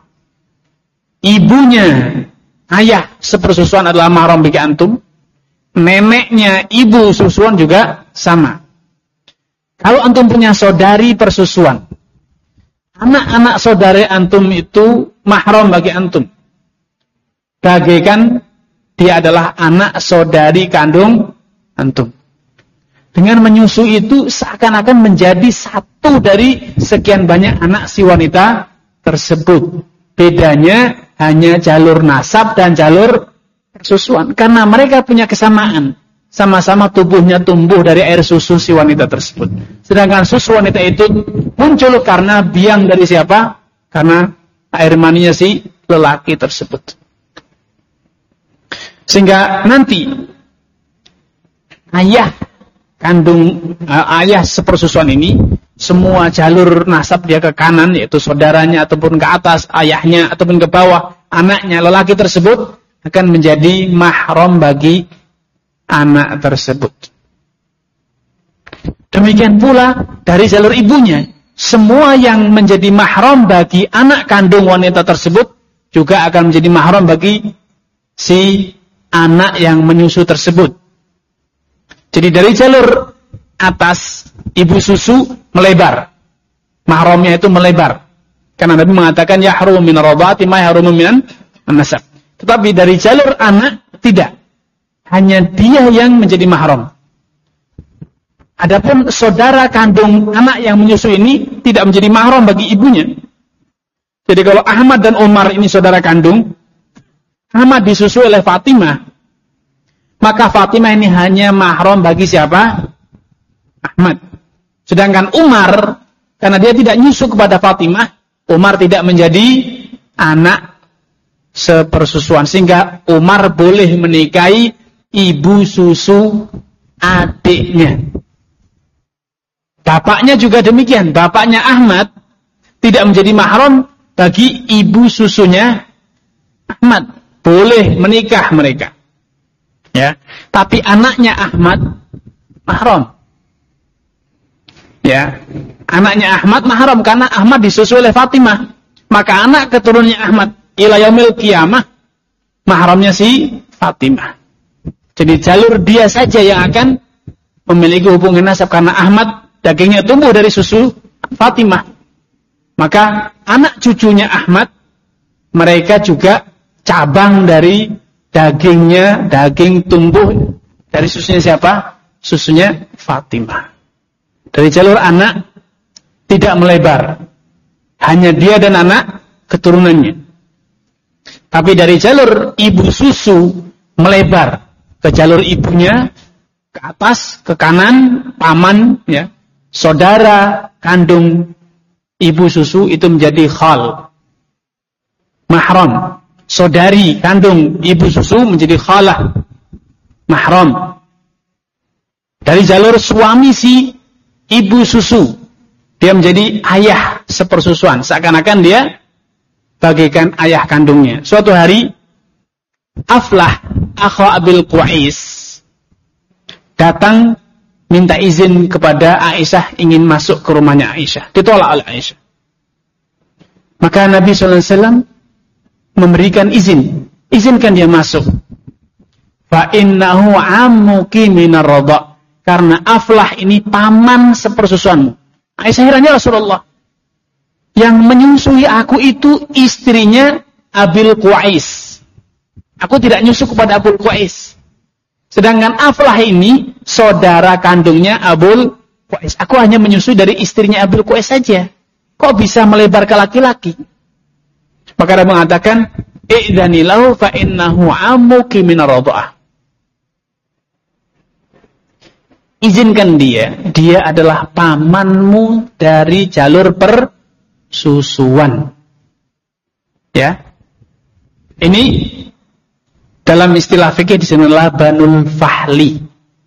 ibunya ayah sepersusuan adalah mahram bagi antum, neneknya ibu susuan juga sama. Kalau antum punya saudari persusuan, anak-anak saudari antum itu mahram bagi antum. Bagaikan dia adalah anak saudari kandung antum. Dengan menyusu itu seakan-akan menjadi satu dari sekian banyak anak si wanita tersebut. Bedanya hanya jalur nasab dan jalur persusuan. Karena mereka punya kesamaan. Sama-sama tubuhnya tumbuh dari air susu si wanita tersebut. Sedangkan susu wanita itu muncul karena biang dari siapa? Karena air maninya si lelaki tersebut. Sehingga nanti ayah kandung uh, ayah sepersusuan ini semua jalur nasab dia ke kanan, yaitu saudaranya ataupun ke atas ayahnya ataupun ke bawah anaknya lelaki tersebut akan menjadi mahram bagi anak tersebut. Demikian pula dari jalur ibunya, semua yang menjadi mahram bagi anak kandung wanita tersebut juga akan menjadi mahram bagi si anak yang menyusu tersebut. Jadi dari jalur atas ibu susu melebar, mahramnya itu melebar. Karena Nabi mengatakan yahrumu minar radha'ati ma yahrumu minan nasab. Tetapi dari jalur anak tidak, hanya dia yang menjadi mahram. Adapun saudara kandung anak yang menyusu ini tidak menjadi mahram bagi ibunya. Jadi kalau Ahmad dan Umar ini saudara kandung, Ahmad disusui oleh Fatimah, maka Fatimah ini hanya mahram bagi siapa? Ahmad. Sedangkan Umar, karena dia tidak nyusu kepada Fatimah, Umar tidak menjadi anak sepersusuan. Sehingga Umar boleh menikahi ibu susu adiknya. Bapaknya juga demikian. Bapaknya Ahmad tidak menjadi mahram bagi ibu susunya Ahmad. Boleh menikah mereka. Ya, tapi anaknya Ahmad mahram. Ya, anaknya Ahmad mahram karena Ahmad disusui oleh Fatimah. Maka anak keturunannya Ahmad ila yaumil qiyamah mahramnya si Fatimah. Jadi jalur dia saja yang akan memiliki hubungan nasab karena Ahmad dagingnya tumbuh dari susu Fatimah. Maka anak cucunya Ahmad mereka juga cabang dari dagingnya, daging tumbuh dari susunya siapa? Susunya Fatimah. Dari jalur anak tidak melebar, hanya dia dan anak keturunannya. Tapi dari jalur ibu susu melebar ke jalur ibunya, ke atas, ke kanan, paman, ya, saudara kandung ibu susu itu menjadi khal, mahram. Saudari kandung ibu susu menjadi khalah, mahram. Dari jalur suami si ibu susu, dia menjadi ayah sepersusuan. Seakan-akan dia bagaikan ayah kandungnya. Suatu hari, Aflah akha Abil Qais datang minta izin kepada Aisyah ingin masuk ke rumahnya Aisyah. Ditolak oleh Aisyah. Maka Nabi shallallahu alaihi wasallam memberikan izin. Izinkan dia masuk. Fa innahu ammuki minar radha. Karena Aflah ini paman sepersusuanmu. Aisyah herannya Rasulullah. Yang menyusui aku itu istrinya Abil Qais. Aku tidak nyusu kepada Abil Qais. Sedangkan Aflah ini saudara kandungnya Abul Qais. Aku hanya menyusui dari istrinya Abil Qais saja. Kok bisa melebar ke laki-laki? Maka dia mengatakan, "I'dzani lahu fa innahu ammuki minar radha'ah." Izinkan dia, dia adalah pamanmu dari jalur persusuan. Ya. Ini dalam istilah fikih disebut adalah banul fahli.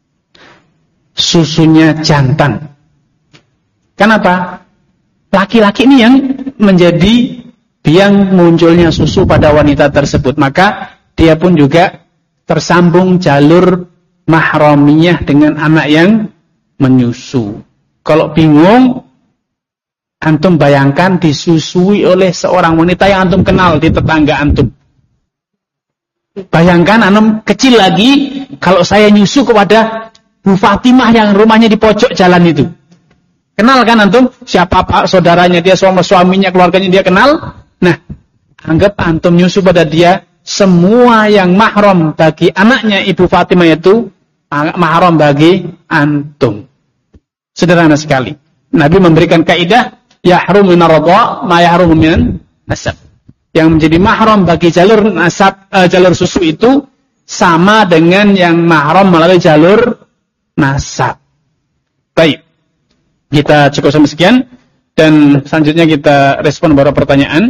Susunya jantan. Kenapa? Laki-laki ini yang menjadi biang munculnya susu pada wanita tersebut. Maka dia pun juga tersambung jalur mahramiyah dengan anak yang menyusu. Kalau bingung, antum bayangkan disusui oleh seorang wanita yang antum kenal di tetangga antum. Bayangkan antum kecil lagi, kalau saya nyusu kepada Bu Fatimah yang rumahnya di pojok jalan itu. Kenal kan antum? Siapa pak saudaranya dia, suami suaminya, keluarganya dia kenal. Nah, anggap antum nyusu pada dia, semua yang mahram bagi anaknya Ibu Fatimah itu mahram bagi antum. Sederhana sekali. Nabi memberikan kaidah yahrum minar radha' ma yahrum min nasab. Yang menjadi mahram bagi jalur nasab, uh, jalur susu itu sama dengan yang mahram melalui jalur nasab. Baik. Kita cukup sampai sekian dan selanjutnya kita respon beberapa pertanyaan.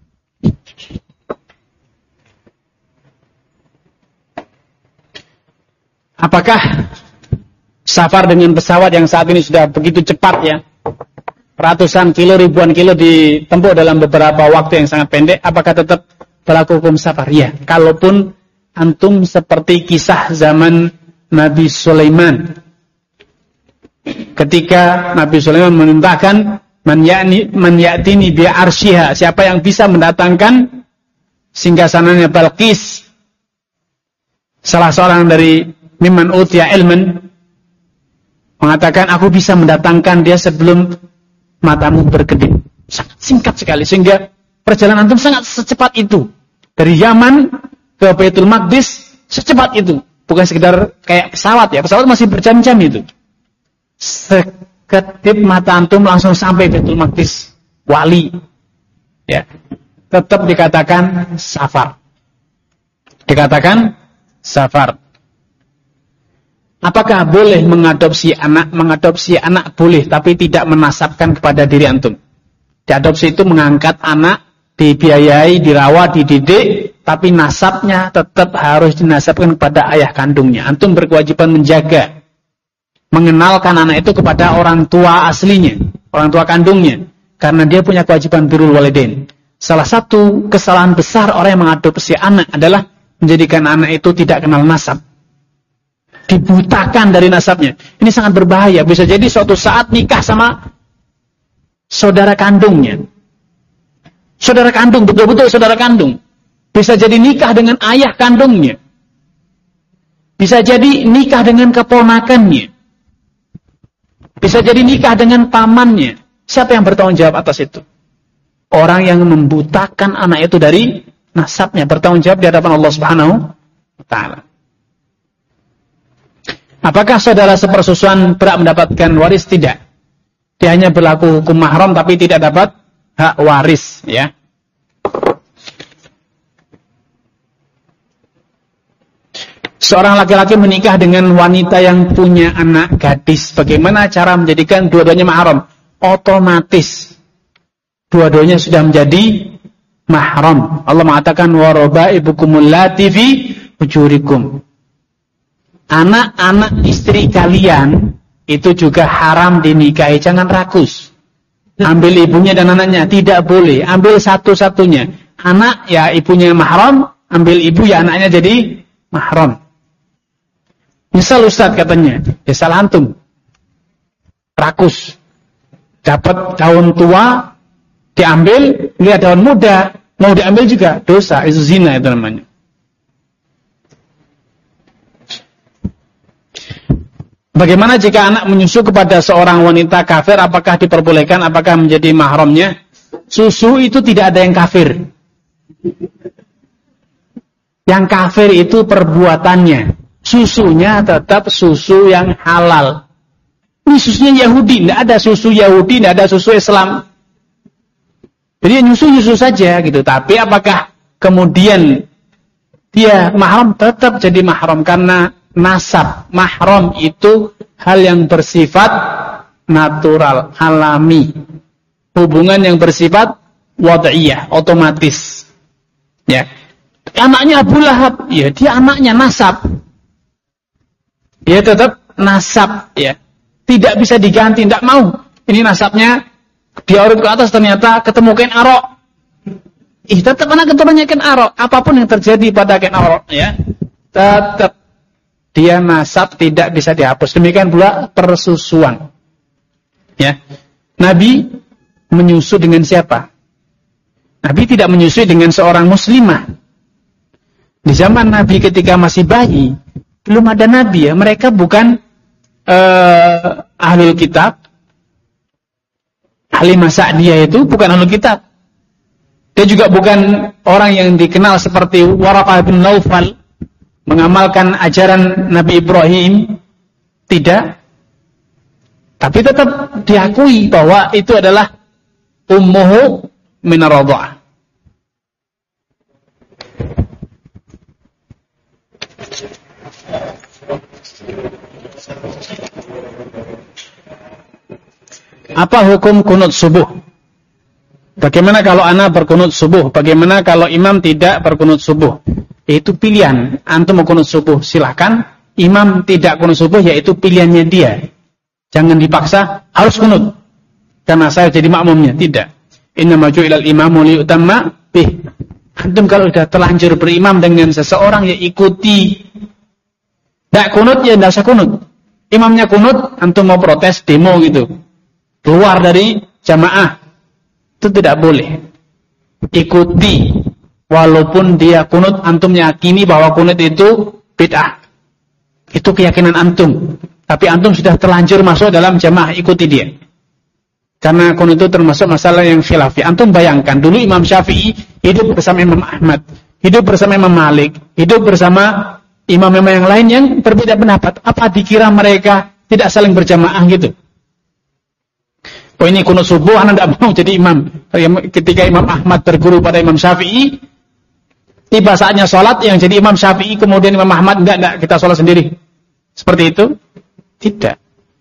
Apakah safar dengan pesawat yang saat ini sudah begitu cepat ya, ratusan kilo, ribuan kilo ditempuh dalam beberapa waktu yang sangat pendek, apakah tetap berlaku hukum safar? Ya, kalaupun antum seperti kisah zaman Nabi Sulaiman. Ketika Nabi Sulaiman memerintahkan man ya'ni man ya'tini bi arsyiha, siapa yang bisa mendatangkan singgasananya Balqis, salah seorang dari mimman utiya ilman, mengatakan aku bisa mendatangkan dia sebelum matamu berkedip. Sangat singkat sekali sehingga perjalanan antum sangat secepat itu. Dari Yaman ke Baitul Maqdis secepat itu. Bukan sekedar kayak pesawat ya. Pesawat masih berjam-jam itu. Sekedip mata antum langsung sampai Baitul Maqdis. Wali. Ya. Tetap dikatakan safar. Dikatakan safar. Apakah boleh mengadopsi anak? Mengadopsi anak boleh, tapi tidak menasabkan kepada diri antum. Diadopsi itu mengangkat anak, dibiayai, dirawat, dididik, tapi nasabnya tetap harus dinasabkan kepada ayah kandungnya. Antum berkewajiban menjaga, mengenalkan anak itu kepada orang tua aslinya, orang tua kandungnya, karena dia punya kewajiban birrul walidain. Salah satu kesalahan besar orang yang mengadopsi anak adalah menjadikan anak itu tidak kenal nasab. Dibutakan dari nasabnya. Ini sangat berbahaya. Bisa jadi suatu saat nikah sama saudara kandungnya. Saudara kandung, betul-betul saudara kandung. Bisa jadi nikah dengan ayah kandungnya. Bisa jadi nikah dengan keponakannya. Bisa jadi nikah dengan pamannya. Siapa yang bertanggung jawab atas itu? Orang yang membutakan anak itu dari nasabnya. Bertanggung jawab di hadapan Allah Subhanahu wa Ta'ala. Apakah saudara sepersusuan berhak mendapatkan waris? Tidak. Dia hanya berlaku hukum mahram tapi tidak dapat hak waris, ya. Seorang laki-laki menikah dengan wanita yang punya anak gadis. Bagaimana cara menjadikan dua-duanya mahram? Otomatis dua-duanya sudah menjadi mahram. Allah mengatakan wa rabaibukumul lati fi hujurikum. anak-anak istri kalian itu juga haram dinikahi. Jangan rakus. Ambil ibunya dan anaknya, tidak boleh. Ambil satu-satunya. Anak ya ibunya mahram, ambil ibu ya anaknya jadi mahram. Misal Ustaz katanya, ya salah antum. Rakus. Dapat daun tua, diambil, lihat daun muda, mau diambil juga, dosa, itu zina itu namanya. Bagaimana jika anak menyusu kepada seorang wanita kafir, apakah diperbolehkan, apakah menjadi mahramnya? Susu itu tidak ada yang kafir. Yang kafir itu perbuatannya. Susunya tetap susu yang halal. Ini susunya Yahudi, tidak ada susu Yahudi, tidak ada susu Islam. Jadi nyusu-nyusu saja gitu. Tapi apakah kemudian dia mahram? Tetap jadi mahram karena nasab. Mahram itu hal yang bersifat natural, alami. Hubungan yang bersifat wad'iyah, otomatis. Ya. Anaknya Abu Lahab, ya dia anaknya nasab. Dia tetap nasab, ya. Tidak bisa diganti, tidak mau. Ini nasabnya dia urut ke atas ternyata ketemu kain arok. Ih, tetap anak keturunannya kain arok. Apapun yang terjadi pada kain arok, ya, tetap dia nasab tidak bisa dihapus. Demikian pula persusuan. Ya. Nabi menyusu dengan siapa? Nabi tidak menyusui dengan seorang muslimah. Di zaman Nabi ketika masih bayi, belum ada nabi ya. Mereka bukan Uh, ahlul kitab. Halimah Sa'diyah itu bukan ahlul kitab. Dia juga bukan orang yang dikenal seperti Waraqah bin Naufal mengamalkan ajaran Nabi Ibrahim. Tidak. Tapi tetap diakui bahwa itu adalah ummuhu minar radha'ah. Apa hukum kunut subuh? Bagaimana kalau anak berkunut subuh? Bagaimana kalau imam tidak berkunut subuh? Itu pilihan. Antum mau kunut subuh, silahkan. Imam tidak kunut subuh, yaitu pilihannya dia. Jangan dipaksa, harus kunut. Karena saya jadi makmumnya. Tidak. Innama ju'ilal imamu liyutamma bih. Antum kalau sudah terlanjur berimam dengan seseorang, ya ikuti. Tidak kunut, ya tidak usah kunut. Imamnya kunut, antum mau protes, demo gitu. Keluar dari jamaah. Itu tidak boleh. Ikuti. Walaupun dia kunut, antum yakini bahwa kunut itu bid'ah. Itu keyakinan antum. Tapi antum sudah terlanjur masuk dalam jamaah, ikuti dia. Karena kunut itu termasuk masalah yang khilafi. Antum bayangkan, dulu Imam Syafi'i hidup bersama Imam Ahmad. Hidup bersama Imam Malik. Hidup bersama imam-imam yang lain yang berbeda pendapat. Apa dikira mereka tidak saling berjamaah gitu? Oh ini kunut subuh, anak tidak mau jadi imam. Ketika Imam Ahmad berguru pada Imam Syafi'i, tiba saatnya sholat, yang jadi Imam Syafi'i, kemudian Imam Ahmad, enggak, enggak, kita sholat sendiri. Seperti itu? Tidak.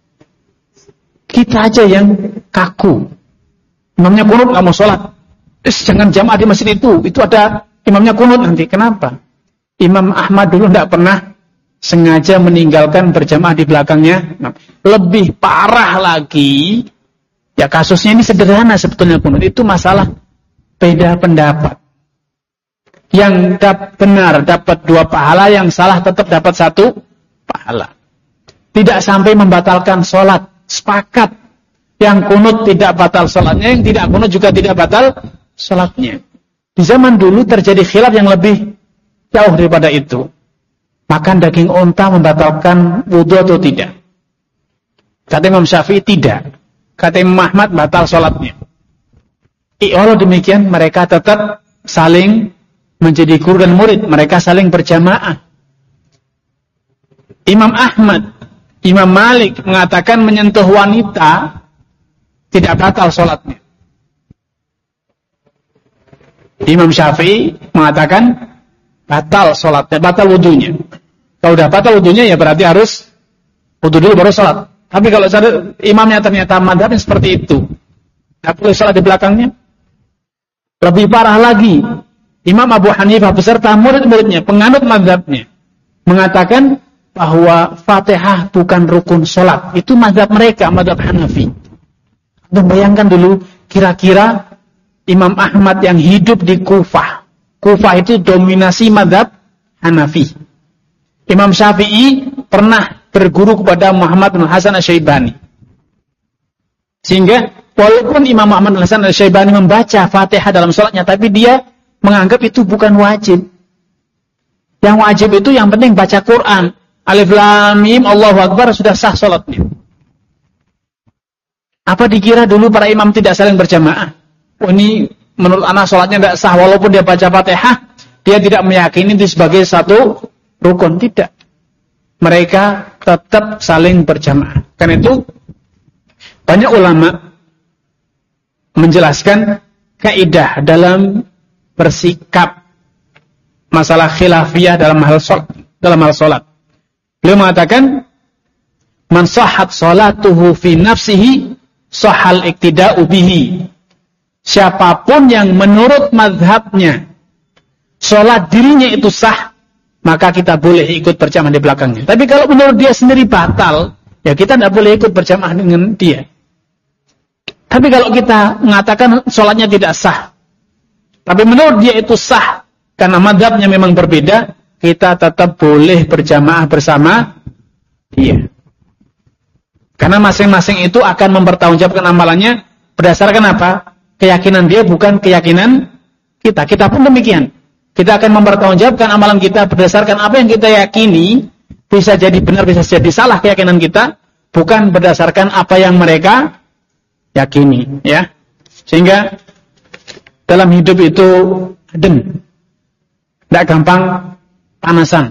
Kita aja yang kaku. Imamnya kunut, nggak mau sholat. Terus jangan jamaah di masjid itu. Itu ada imamnya kunut nanti. Kenapa? Imam Ahmad dulu tidak pernah sengaja meninggalkan berjamaah di belakangnya. Lebih parah lagi, ya kasusnya ini sederhana sebetulnya kunut. Itu masalah beda pendapat. Yang dap, benar dapat dua pahala, yang salah tetap dapat satu pahala. Tidak sampai membatalkan sholat. Sepakat. Yang kunut tidak batal sholatnya, yang tidak kunut juga tidak batal sholatnya. Di zaman dulu terjadi khilaf yang lebih jauh daripada itu. Makan daging unta membatalkan wudu atau tidak? Kata Imam Syafi'i tidak. Kata Imam Ahmad batal sholatnya. Walau demikian mereka tetap saling menjadi guru dan murid. Mereka saling berjamaah. Imam Ahmad, Imam Malik mengatakan menyentuh wanita tidak batal sholatnya. Imam Syafi'i mengatakan batal sholatnya, batal wudunya. Kalau sudah batal wudunya ya berarti harus wudu dulu baru sholat. Tapi kalau imamnya ternyata madhabnya seperti itu, tidak boleh sholat di belakangnya. Lebih parah lagi, Imam Abu Hanifah beserta murid-muridnya, penganut madhabnya, mengatakan bahwa Fatihah bukan rukun sholat. Itu mazhab mereka, mazhab Hanafi. Anda bayangkan dulu, kira-kira Imam Ahmad yang hidup di Kufah. Kufah itu dominasi mazhab Hanafi. Imam Syafi'i pernah berguru kepada Muhammad bin Hasan Asy-Syaibani. Sehingga walaupun Imam Muhammad bin Hasan Asy-Syaibani membaca Fatihah dalam sholatnya, tapi dia menganggap itu bukan wajib. Yang wajib itu yang penting baca Quran. Alif Lam Mim Allahu Akbar sudah sah sholatnya. Apa dikira dulu para imam tidak saling berjamaah? Oh, ini menurut anak sholatnya tidak sah walaupun dia baca Fatihah, dia tidak meyakini itu sebagai satu rukun. Tidak. Mereka tetap saling berjamaah. Karena itu banyak ulama menjelaskan kaidah dalam bersikap masalah khilafiyah dalam hal sholat, dalam hal sholat. Beliau mengatakan, man sahhat sholatuhu fi nafsihi sahal iktida'u bihi. Siapapun yang menurut mazhabnya sholat dirinya itu sah, maka kita boleh ikut berjamaah di belakangnya. Tapi kalau menurut dia sendiri batal, ya kita tidak boleh ikut berjamaah dengan dia. Tapi kalau kita mengatakan sholatnya tidak sah, tapi menurut dia itu sah, karena mazhabnya memang berbeda, kita tetap boleh berjamaah bersama dia. Karena masing-masing itu akan mempertanggungjawabkan amalannya berdasarkan apa? Keyakinan dia bukan keyakinan kita. Kita pun demikian. Kita akan mempertanggungjawabkan amalan kita berdasarkan apa yang kita yakini, bisa jadi benar, bisa jadi salah keyakinan kita, bukan berdasarkan apa yang mereka yakini, ya. Sehingga dalam hidup itu adem. Tidak gampang panasan.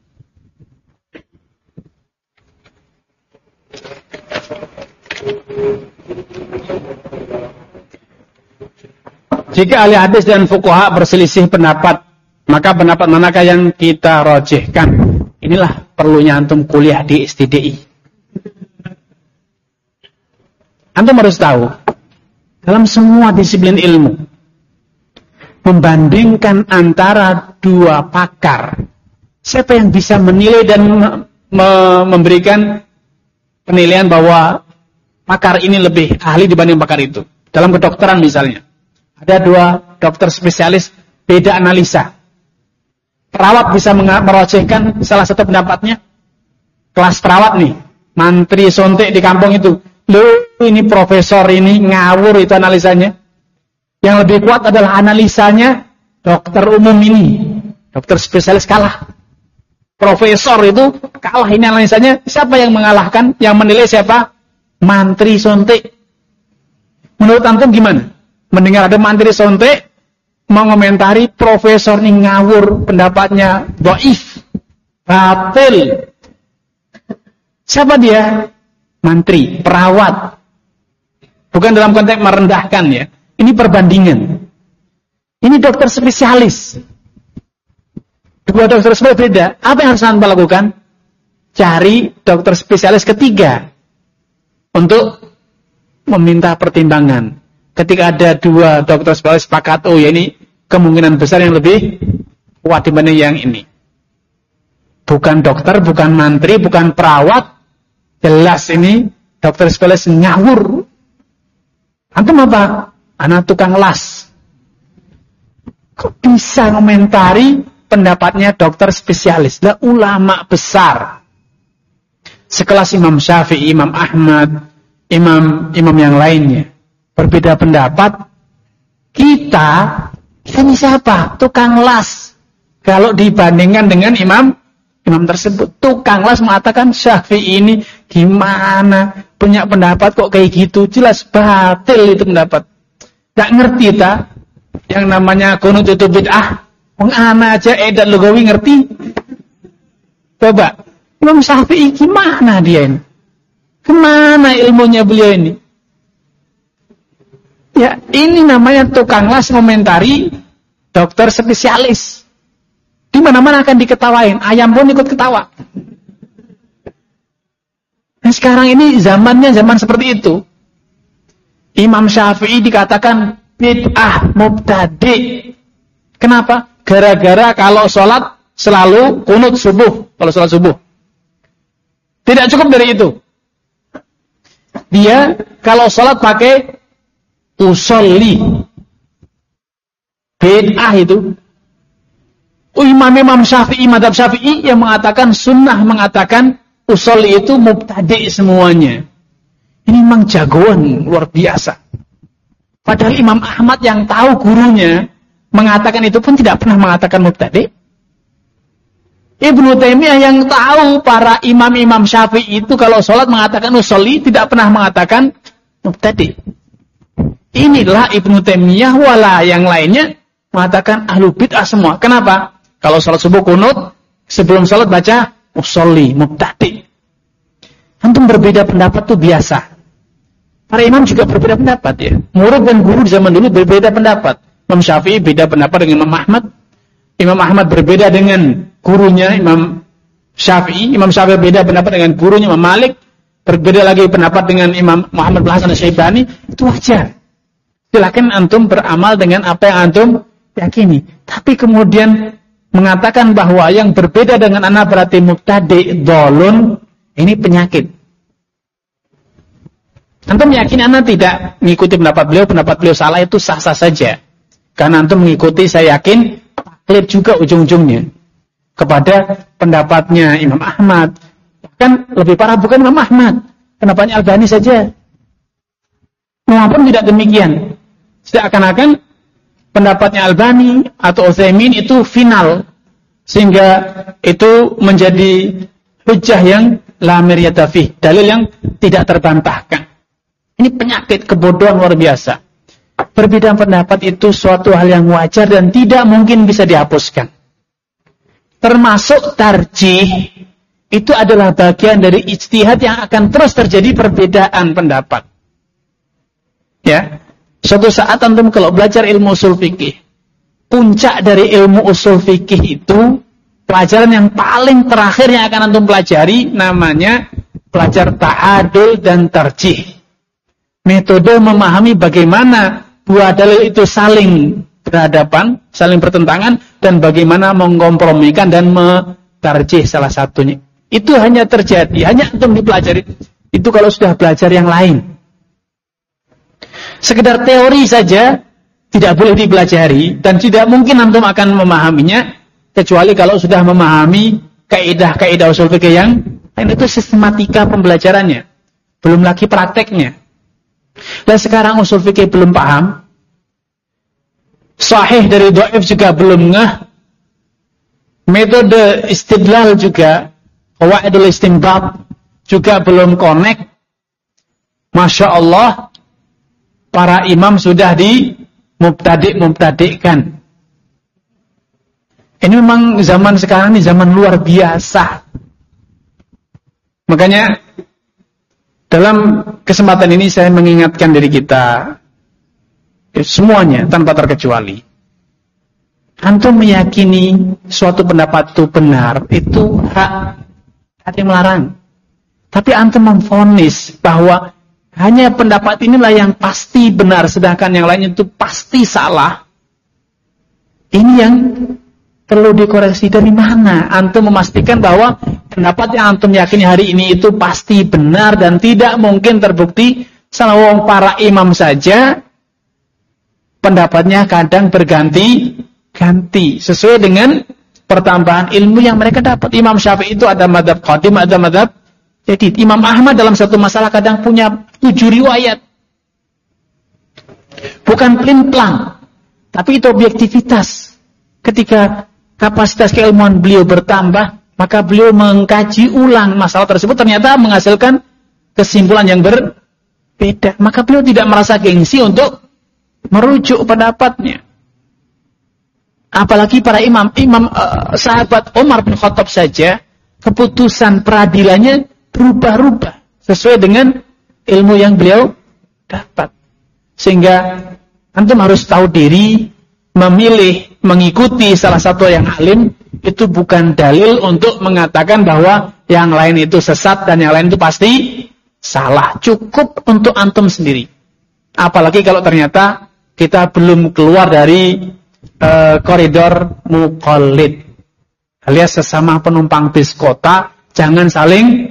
Jika ahli hadis dan fuqaha berselisih pendapat, maka pendapat manakah yang kita rojihkan? Inilah perlunya antum kuliah di S T D I. Antum harus tahu, dalam semua disiplin ilmu, membandingkan antara dua pakar, siapa yang bisa menilai dan me- memberikan penilaian bahwa pakar ini lebih ahli dibanding pakar itu. Dalam kedokteran misalnya, ada dua dokter spesialis, beda analisa. Perawat bisa merojehkan salah satu pendapatnya. Kelas perawat nih, mantri sontek di kampung itu, loh ini profesor ini ngawur itu analisanya. Yang lebih kuat adalah analisanya dokter umum ini. Dokter spesialis kalah. Profesor itu kalah, ini analisanya. Siapa yang mengalahkan? Yang menilai siapa? Mantri sontek. Menurut antum gimana? Mendengar ada mantri sontek mengomentari profesor ini ngawur, pendapatnya dhaif, batil. Siapa dia? Mantri, perawat. Bukan dalam konteks merendahkan ya. Ini perbandingan. Ini dokter spesialis. Dua dokter spesialis beda. Apa yang harus Anda lakukan? Cari dokter spesialis ketiga untuk meminta pertimbangan. Ketika ada dua dokter spesialis sepakat, oh ya ini kemungkinan besar yang lebih kuat dibanding yang ini. Bukan dokter, bukan mantri, bukan perawat. Jelas ini dokter spesialis ngawur. Antum apa? Anak tukang las. Kok bisa komentari pendapatnya dokter spesialis? Lah ulama besar. Sekelas Imam Syafi'i, Imam Ahmad, imam imam yang lainnya. Berbeda pendapat. Kita, ini siapa? Tukang las. Kalau dibandingkan dengan imam imam tersebut, tukang las mengatakan Syafi'i ini gimana? Punya pendapat kok kayak gitu? Jelas batil itu pendapat. Tak ngerti tak? Yang namanya kunut itu bid'ah. Wong ana aja edan lugawi ngerti. Coba, Imam Syafi'i gimana dia ini? Kemana ilmunya beliau ini? Ya, ini namanya tukang las komentari dokter spesialis. Di mana-mana akan diketawain. Ayam pun ikut ketawa. Nah, sekarang ini zamannya zaman seperti itu. Imam Syafi'i dikatakan bid'ah mubtadi'. Kenapa? Gara-gara kalau sholat selalu kunut subuh. Kalau sholat subuh. Tidak cukup dari itu. Dia kalau sholat pakai usolli. Bid'ah itu. Imam-imam Syafi'i, madhab Syafi'i yang mengatakan sunnah, mengatakan usolli itu mubtadi' semuanya. Ini memang jagoan luar biasa. Padahal Imam Ahmad yang tahu gurunya mengatakan itu pun tidak pernah mengatakan mubtadi'. Ibnu Taimiyah yang tahu para imam-imam Syafi'i itu kalau sholat mengatakan usolli, tidak pernah mengatakan mubtadi'. Inilah Ibnu Taimiyah wala yang lainnya mengatakan ahlu bid'ah semua. Kenapa? Kalau sholat subuh kunut, sebelum sholat baca usolli, mubtadi'. Antum berbeda pendapat itu biasa. Para imam juga berbeda pendapat ya. Murid dan guru di zaman dulu berbeda pendapat. Imam Syafi'i beda pendapat dengan Imam Ahmad. Imam Ahmad berbeda dengan gurunya Imam Syafi'i. Imam Syafi'i beda pendapat dengan gurunya Imam Malik. Berbeda lagi pendapat dengan Imam Muhammad bin Hasan Asy-Syaibani. Itu wajar. Silakan antum beramal dengan apa yang antum yakini. Tapi kemudian mengatakan bahwa yang berbeda dengan ana berarti mubtadi', dhalun, ini penyakit. Antum meyakini ana tidak mengikuti pendapat beliau, pendapat beliau salah, itu sah-sah saja. Karena antum mengikuti, saya yakin taklid juga ujung-ujungnya kepada pendapatnya Imam Ahmad. Kan lebih parah bukan Imam Ahmad, pendapatnya Albani saja. Mengapa tidak demikian? Seakan-akan pendapatnya Albani atau Utsaimin itu final, sehingga itu menjadi hujjah yang la miryata fih, dalil yang tidak terbantahkan. Ini penyakit kebodohan luar biasa. Perbedaan pendapat itu suatu hal yang wajar dan tidak mungkin bisa dihapuskan. Termasuk tarjih, itu adalah bagian dari ijtihad yang akan terus terjadi perbedaan pendapat. Ya, suatu saat antum kalau belajar ilmu usul fikih, puncak dari ilmu usul fikih itu pelajaran yang paling terakhir yang akan antum pelajari namanya pelajar ta'adul dan tarjih. Metode memahami bagaimana dua dalil itu saling berhadapan, saling bertentangan, dan bagaimana mengkompromikan dan mentarjih salah satunya. Itu hanya terjadi, hanya antum dipelajari. Itu kalau sudah belajar yang lain. Sekedar teori saja tidak boleh dipelajari dan tidak mungkin antum akan memahaminya kecuali kalau sudah memahami kaidah-kaidah usul fikih yang lain. Itu sistematika pembelajarannya, belum lagi prakteknya. Dan sekarang usul fikih belum paham, sahih dari dhaif juga belum ngeh, metode istidlal juga, qawaidul istinbat juga belum connect. Masya Allah, para imam sudah di mubtadi'-mubtadi'kan. Ini memang zaman sekarang ini zaman luar biasa. Makanya dalam kesempatan ini saya mengingatkan diri kita semuanya tanpa terkecuali. Antum meyakini suatu pendapat itu benar, itu hak, hak yang melarang. Tapi antum memvonis bahwa hanya pendapat inilah yang pasti benar, sedangkan yang lain itu pasti salah. Ini yang perlu dikoreksi. Dari mana antum memastikan bahwa pendapat yang antum yakini hari ini itu pasti benar dan tidak mungkin terbukti salah? Wong para imam saja pendapatnya kadang berganti-ganti sesuai dengan pertambahan ilmu yang mereka dapat. Imam Syafi'i itu ada madhab qadim, ada madhab jadid. Imam Ahmad dalam satu masalah kadang punya tujuh riwayat. Bukan plin-plang, tapi itu objektivitas. Ketika kapasitas keilmuan beliau bertambah, maka beliau mengkaji ulang masalah tersebut, ternyata menghasilkan kesimpulan yang berbeda. Maka beliau tidak merasa gengsi untuk merujuk pendapatnya. Apalagi para imam, imam uh, sahabat Umar bin Khattab saja, keputusan peradilannya berubah-ubah sesuai dengan ilmu yang beliau dapat. Sehingga antum harus tahu diri, memilih, mengikuti salah satu yang alim, itu bukan dalil untuk mengatakan bahwa yang lain itu sesat dan yang lain itu pasti salah. Cukup untuk antum sendiri. Apalagi kalau ternyata kita belum keluar dari uh, koridor muqallid, alias sesama penumpang bis kota, jangan saling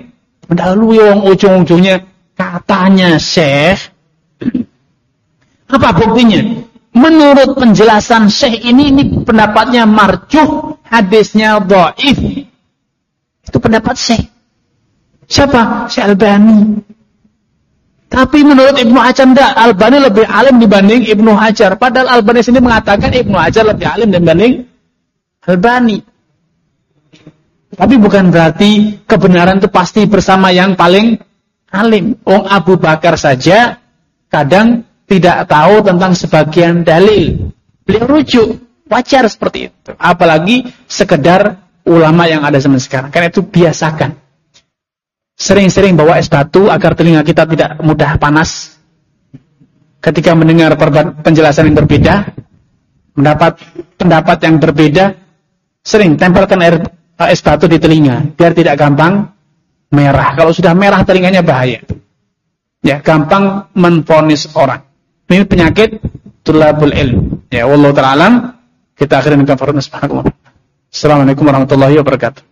Mendahului yang ujung-ujungnya katanya Syekh. Apa buktinya? Menurut penjelasan Syekh ini, ini pendapatnya marjuh, hadisnya dhaif. Itu pendapat Syekh. Siapa? Syekh Albani. Tapi menurut Ibnu Hajar enggak, Albani lebih alim dibanding Ibnu Hajar. Padahal Albani sendiri mengatakan Ibnu Hajar lebih alim dibanding Albani. Tapi bukan berarti kebenaran itu pasti bersama yang paling alim. Wong Abu Bakar saja kadang tidak tahu tentang sebagian dalil. Beliau rujuk, wajar seperti itu. Apalagi sekedar ulama yang ada zaman sekarang. Karena itu biasakan. Sering-sering bawa es batu agar telinga kita tidak mudah panas. Ketika mendengar penjelasan yang berbeda, mendapat pendapat yang berbeda, sering tempelkan air es batu di telinga biar tidak gampang merah. Kalau sudah merah telinganya bahaya. Ya, gampang menvonis orang. Ini penyakit tulabul ilm. Ya, wallahu ta'ala alam. Kita akhirin dengan firman subhanahu wa ta'ala. Assalamualaikum warahmatullahi wabarakatuh.